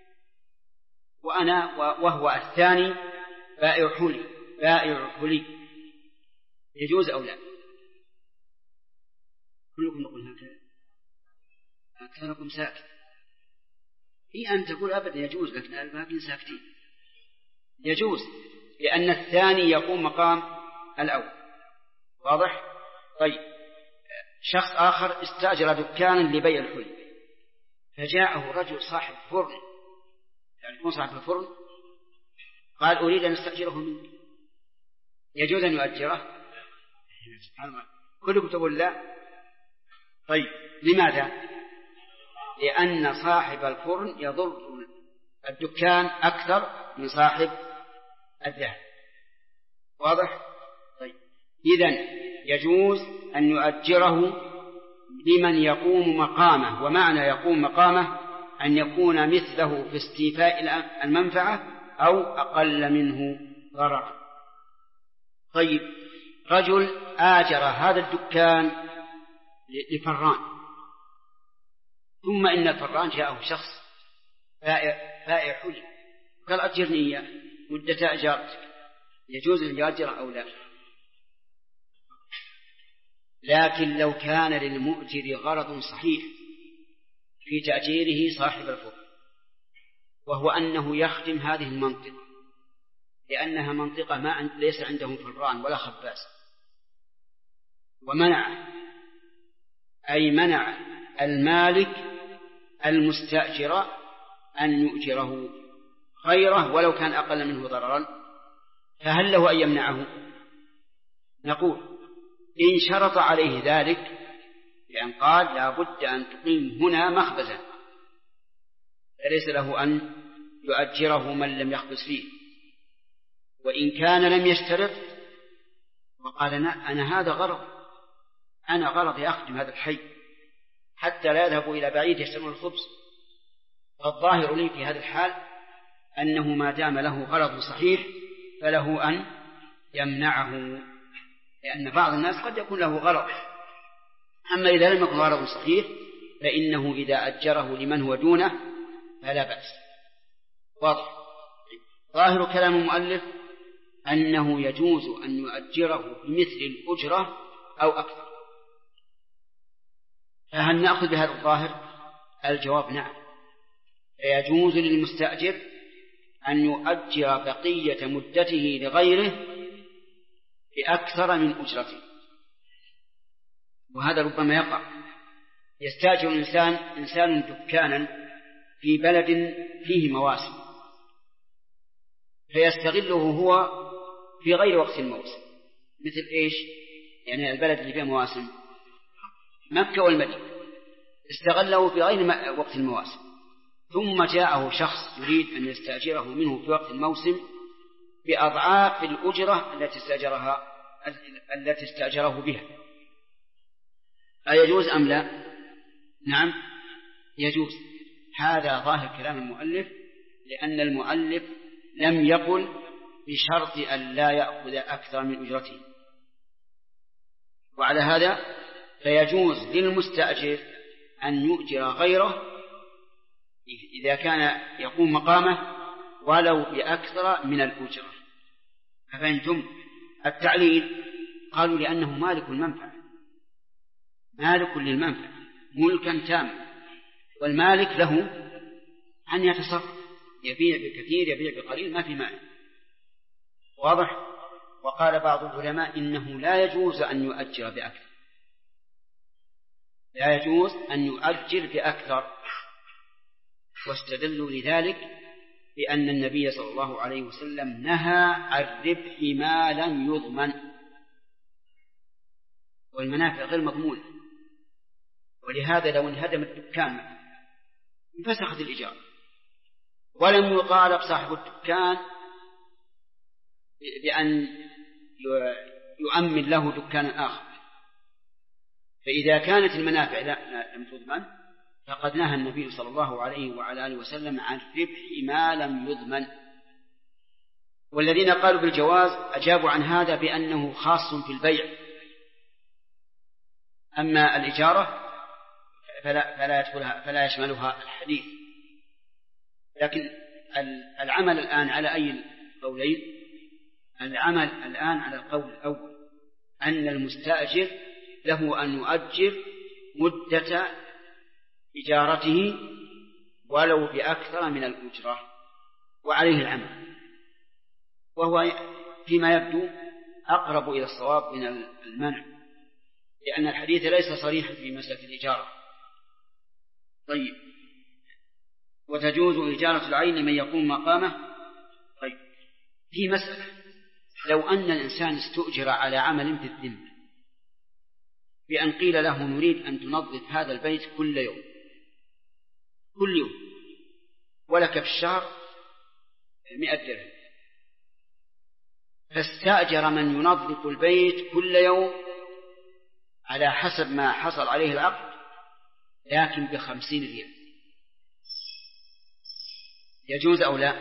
Speaker 2: وهو الثاني بائع حلي، يجوز أو لا؟ كلكم نقول هكذا، أكثركم ساكت. أن تقول أبدا يجوز، لكن الباقين ساكتين. يجوز لأن الثاني يقوم مقام الأول. واضح؟ طيب شخص آخر استأجر دكانا لبيع الحلي، فجاءه رجل صاحب فرن، يعني يكون صاحب الفرن، قال أريد أن أستأجره منك، يجوز أن يؤجره؟ سبحان الله، كلكم تقول لا. طيب لماذا؟ لأن صاحب الفرن يضر الدكان أكثر من صاحب الذهب. واضح؟ طيب إذن يجوز أن يؤجره لمن يقوم مقامه، ومعنى يقوم مقامه أن يكون مثله في استيفاء المنفعة أو أقل منه ضررا. طيب رجل آجر هذا الدكان لفران، ثم إن الفران جاءه شخص بائع حلي قال أجرني إياه مدة إجارتك، يجوز أن يؤجر أو لا؟ لكن لو كان للمؤجر غرض صحيح في تأجيره صاحب الفرن، وهو أنه يخدم هذه المنطقة لأنها منطقة ليس عندهم فران ولا خباز، ومنع المالك المستأجر أن يؤجره غيره ولو كان أقل منه ضررا، فهل له أن يمنعه؟ نقول إن شرط عليه ذلك، لأن قال لا بد أن تقيم هنا مخبزا، فليس له أن يؤجره من لم يخبز فيه. وإن كان لم يشترط وقال أنا هذا غرض، أنا غرضي أخدم هذا الحي حتى لا يذهبوا إلى بعيد يشترون الخبز، فالظاهر لي في هذا الحال أنه ما دام له غرض صحيح فله أن يمنعه، لأن بعض الناس قد يكون له غرض، أما إذا لم يكن غرض صحيح فإنه إذا أجره لمن هو دونه فلا بأس. واضح؟ ظاهر كلام المؤلف أنه يجوز أن يؤجره بمثل الأجرة أو أكثر. فهل نأخذ بهذا الظاهر؟ الجواب نعم، فيجوز للمستأجر أن يؤجر بقية مدته لغيره بأكثر من أجرته. وهذا ربما يقع، يستأجر إنسان دكانا في بلد فيه مواسم فيستغله هو في غير وقت الموسم. مثل إيش؟ يعني البلد اللي فيه مواسم مكة والمدينة استغله في غير وقت المواسم، ثم جاءه شخص يريد أن يستأجره منه في وقت الموسم بأضعاف الأجرة التي استأجره بها، أيجوز أم لا؟ نعم يجوز. هذا ظاهر كلام المؤلف، لأن المؤلف لم يقل بشرط أن لا يأخذ أكثر من أجرته. وعلى هذا فيجوز للمستأجر أن يؤجر غيره إذا كان يقوم مقامه ولو بأكثر من الأجرة. أفهمتم؟ التعليل قالوا لأنه مالك المنفعة، مالك للمنفعة ملكا تاما، والمالك له أن يتصرف، يبيع بكثير يبيع بقليل ما في مانع. واضح؟ وقال بعض العلماء إنه لا يجوز أن يؤجر بأكثر، لا يجوز أن يؤجر بأكثر، واستدلوا لذلك بأن النبي صلى الله عليه وسلم نهى عن ربح ما لم يضمن، والمنافع غير مضمونة. ولهذا لو انهدم الدكان انفسخت الإيجار ولم يطالب صاحب الدكان بأن يؤمن له دكانا آخر، فإذا كانت المنافع لم تضمن فقد نهى النبي صلى الله عليه وعلى آله وسلم عن ربح ما لم يضمن. والذين قالوا بالجواز أجابوا عن هذا بأنه خاص في البيع، أما الإجارة فلا يشملها الحديث. لكن العمل الآن على أي القولين؟ العمل الآن على القول الأول، أن المستأجر له أن يؤجر مدة إجارته ولو بأكثر من الأجرة، وعليه العمل، وهو فيما يبدو أقرب إلى الصواب من المنع، لأن الحديث ليس صريحا في مسألة الإجارة. طيب، وتجوز إجارة العين لمن يقوم مقامه. طيب، في مسألة، لو أن الإنسان استؤجر على عمل في الذمة بأن قيل له نريد أن تنظف هذا البيت كل يوم ولك في الشهر 100 درهم، فاستأجر من ينظف البيت كل يوم على حسب ما حصل عليه العقد لكن ب50 ريال، يجوز أو لا؟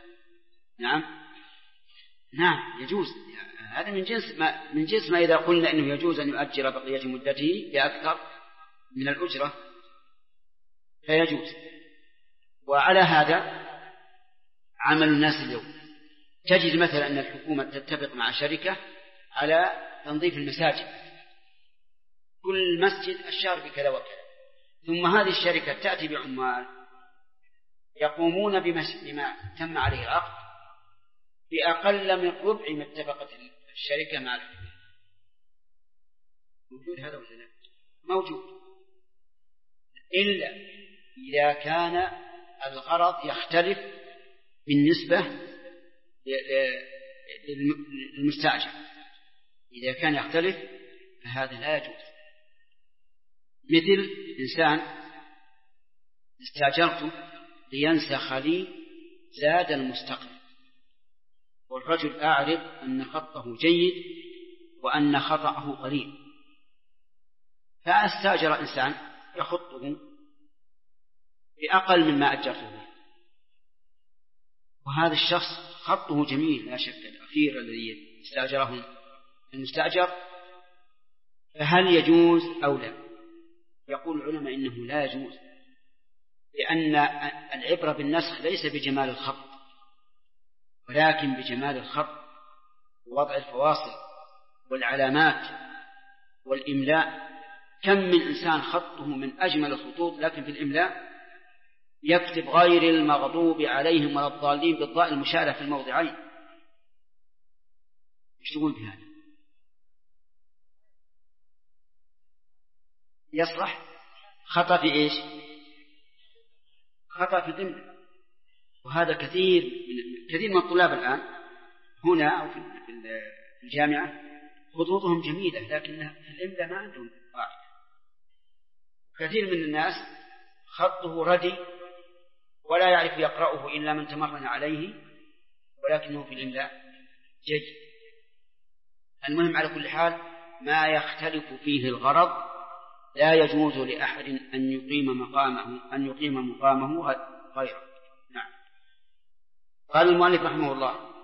Speaker 2: نعم يجوز. هذا من جنس ما إذا قلنا أنه يجوز أن يؤجر بقية مدته بأكثر من الأجرة فيجوز. وعلى هذا عمل الناس اليوم، تجد مثلا أن الحكومة تتفق مع شركة على تنظيف المساجد، كل مسجد الشهر بكذا وكذا، ثم هذه الشركة تأتي بعمال يقومون بما تم عليه العقد بأقل من ربع ما اتفقت الشركة مع الحكومة. موجود هذا ولا لا؟ موجود، إلا إذا كان الغرض يختلف بالنسبة للمستأجر، إذا كان يختلف فهذا لا يجوز. مثل إنسان استأجرته لينسخ لي زاد المستقبل، والرجل أعرف أن خطه جيد وأن خطأه قليل، فأستأجر إنسان يخطه بأقل مما أجرته، وهذا الشخص خطه جميل لا شك، الأخير الذي استأجره المستأجر، فهل يجوز أو لا؟ يقول العلماء إنه لا يجوز، لأن العبرة بالنسخ ليس بجمال الخط ولكن بجمال الخط ووضع الفواصل والعلامات والإملاء. كم من إنسان خطه من أجمل الخطوط لكن في الإملاء يكتب غير المغضوب عليهم ولا الضالين بالضاء المشارة في الموضعين. يشتغل بهذا يصلح خطأ في إيش؟ خطأ في الإملاء. وهذا كثير من الطلاب الآن هنا أو في الجامعة خطوطهم جميلة لكن في الإملاء ما عندهم قاعدة. كثير من الناس خطه ردي ولا يعرف يقرأه إلا من تمرن عليه، ولكنه في الإملاء جيد. المهم على كل حال ما يختلف فيه الغرض لا يجوز لأحد أن يقيم مقامه غيره. نعم. قال المؤلف رحمه الله: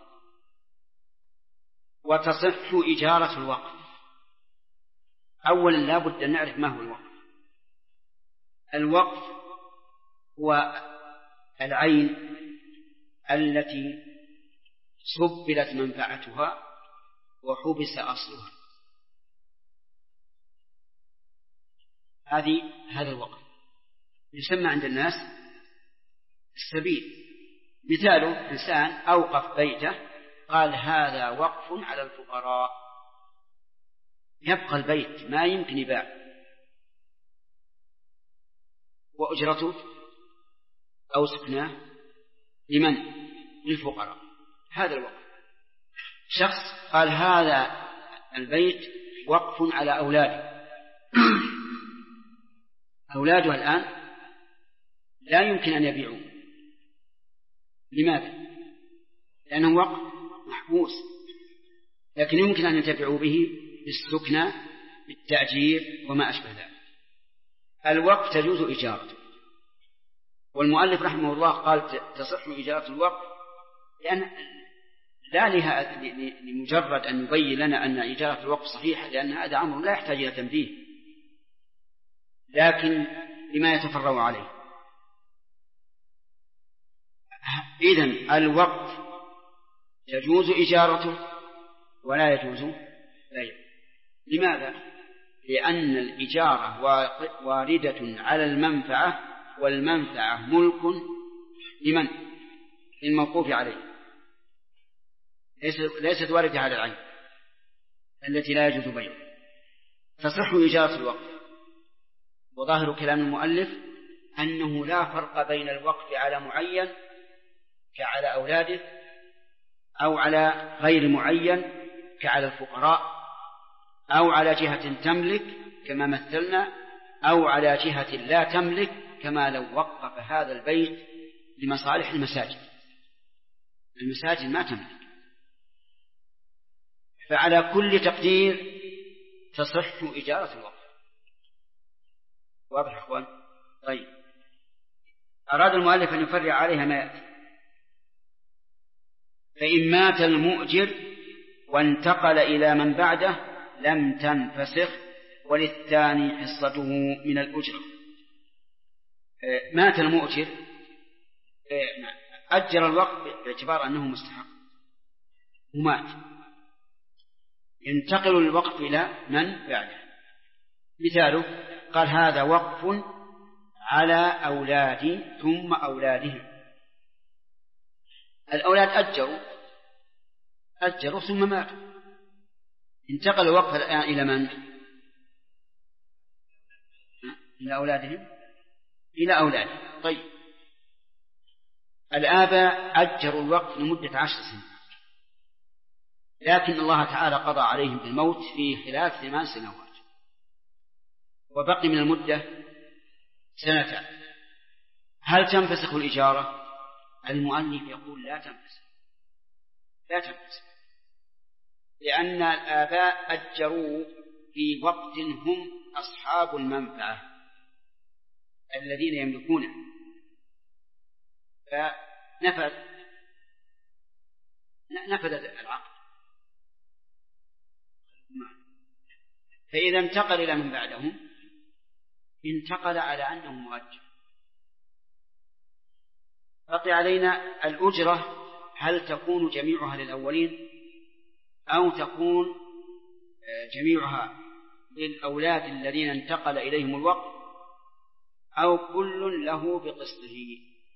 Speaker 2: وتصح إجارة الوقف. أولا لا بد أن نعرف ما هو الوقف. الوقف هو العين التي سبلت منفعتها وحبس أصلها، هذا الوقف يسمى عند الناس السبيل. مثاله إنسان أوقف بيته قال هذا وقف على الفقراء، يبقى البيت ما يمكن يباع، وأجرته أو سكناه لمن؟ للفقراء. هذا الوقف. شخص قال هذا البيت وقف على أولاده، أولاده الآن لا يمكن أن يبيعوه. لماذا؟ لأنه وقف محبوس، لكن يمكن أن ينتفعوا به بالسكنى بالتأجير وما أشبه ذلك. الوقف تجوز إجارته، والمؤلف رحمه الله قال تصح إجارة الوقف لأن لا لمجرد أن يبين لنا أن إجارة الوقف صحيحة، لأن هذا أمر لا يحتاج إلى تنبيه، لكن لما يتفرع عليه. إذن الوقف يجوز إجارته ولا يجوز بيعه. لماذا؟ لأن الإجارة واردة على المنفعة، والمنفعة ملك لمن؟ للموقوف عليه، ليست واردة على العين التي لا يجوز بيعه. تصح إجارة الوقف. وظاهر كلام المؤلف أنه لا فرق بين الوقف على معين كعلى أولاده، أو على غير معين كعلى الفقراء، أو على جهة تملك كما مثلنا، أو على جهة لا تملك كما لو وقف هذا البيت لمصالح المساجد. المساجد ما تملك، فعلى كل تقدير تصح إجارة الوقف. واضح يا أخوان؟ طيب، أراد المؤلف أن يفرع عليها ما يأتي: فإن مات المؤجر وانتقل إلى من بعده لم تنفسخ، وللثاني حصته من الأجرة. مات المؤجر، أجر الوقف باعتبار أنه مستحق ومات، ينتقل الوقف إلى من بعده. مثاله قال هذا وقف على أولادي ثم أولادهم. الأولاد أجروا ثم ماتوا، انتقل الوقف الآن إلى من؟ إلى أولادهم، إلى أولادهم. طيب، الآباء أجروا الوقف لمدة 10 سنين، لكن الله تعالى قضى عليهم بالموت في خلال 8 سنوات، وبقي من المدة 2 سنة. هل تنفسخ الإجارة؟ المؤلف يقول لا تنفسخ، لا تنفسخ، لأن الآباء أجروا في وقت هم أصحاب المنفعة الذين يملكونه، فنفذ العقد. فإذا انتقل إلى من بعدهم انتقل على أنه مؤجر. بقي علينا الأجرة، هل تكون جميعها للأولين أو تكون جميعها للأولاد الذين انتقل إليهم الوقت، أو كل له بقسطه؟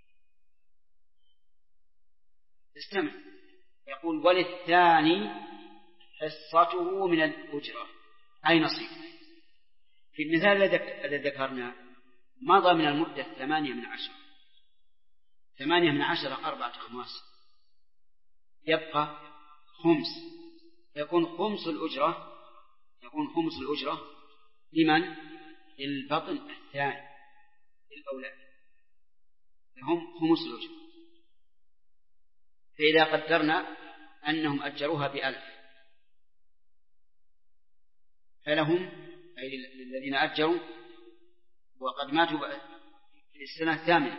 Speaker 2: استمع، يقول وللثاني حصته من الأجرة، أي نصيب. في المثال الذي ذكرنا مضى من المدة 8/10، 8/10 4 أخماس، يبقى خمس، يكون خمس الأجرة لمن؟ للبطن الثاني، للأولاد، لهم خمس الأجرة. فإذا قدرنا أنهم أجروها ب1000، فلهم أي للذين أجروا وقد ماتوا في السنة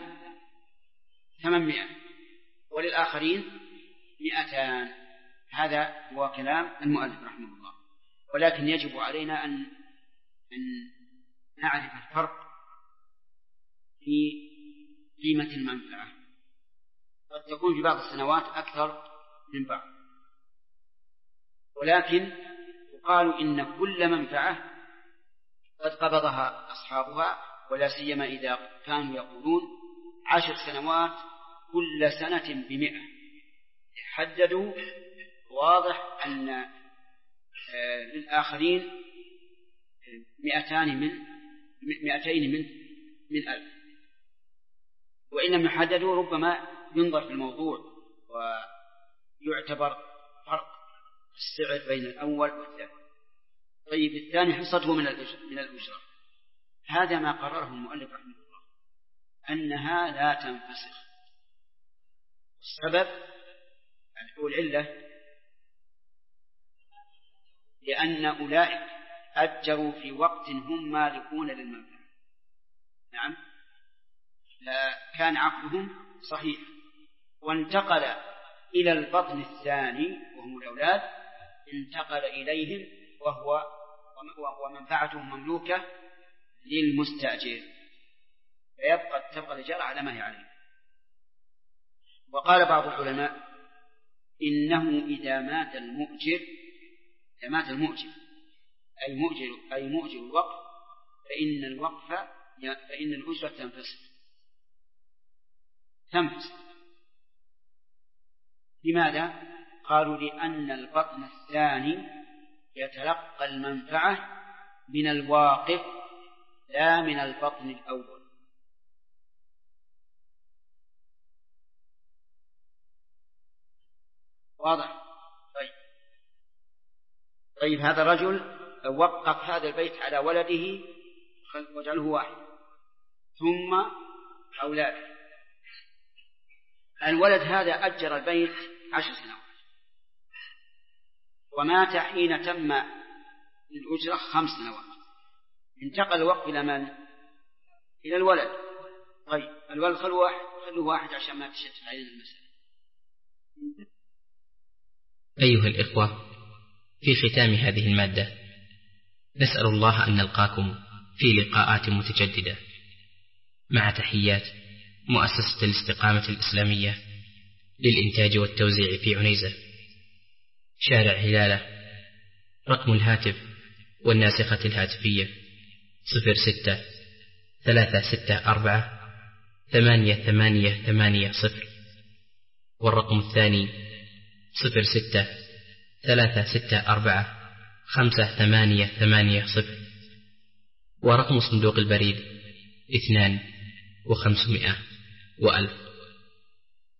Speaker 2: 800 وللآخرين 200. هذا هو كلام المؤلف رحمه الله. ولكن يجب علينا أن نعرف الفرق في قيمة المنفعة. قد تكون في بعض السنوات أكثر من بعض، ولكن يقال إن كل منفعة قد قبضها أصحابها، ولا سيما إذا كانوا يقولون 10 سنوات كل سنة ب100. حددوا واضح أن للآخرين 200 من 1000. وإن لم يحددوا ربما ينظر في الموضوع ويعتبر فرق السعر بين الأول والثاني. طيب الثاني حصته من الأجرة. هذا ما قرره المؤلف رحمه الله أنها لا تنفسخ. السبب العلة لأن أولئك أجروا في وقت هم مالكون للمنفعة. نعم، كان عقدهم صحيح، وانتقل إلى البطن الثاني وهم الأولاد، انتقل إليهم ومنفعتهم مملوكة للمستأجر، تبقى الإجارة على ما هي عليه. وقال بعض العلماء إنه إذا مات المؤجر أي مؤجر الوقف فإن الأجرة تنفسخ. لماذا؟ قالوا لأن البطن الثاني يتلقى المنفعة من الواقف لا من البطن الأول. واضح؟ طيب هذا الرجل وقف هذا البيت على ولده وجعله واحد، ثم أولاده. الولد هذا أجر البيت 10 سنوات، ومات حين تم الأجرة 5 سنوات. انتقل الوقت إلى من؟ إلى الولد. طيب الولد خلوه واحد عشان ما تشتت علينا المسألة.
Speaker 1: أيها الإخوة، في ختام هذه المادة نسأل الله أن نلقاكم في لقاءات متجددة، مع تحيات مؤسسة الاستقامة الإسلامية للإنتاج والتوزيع في عنيزة، شارع هلالة. رقم الهاتف والناسخة الهاتفية 06-364-8880، والرقم الثاني 06-364-5880، ورقم صندوق البريد 2500 و1000.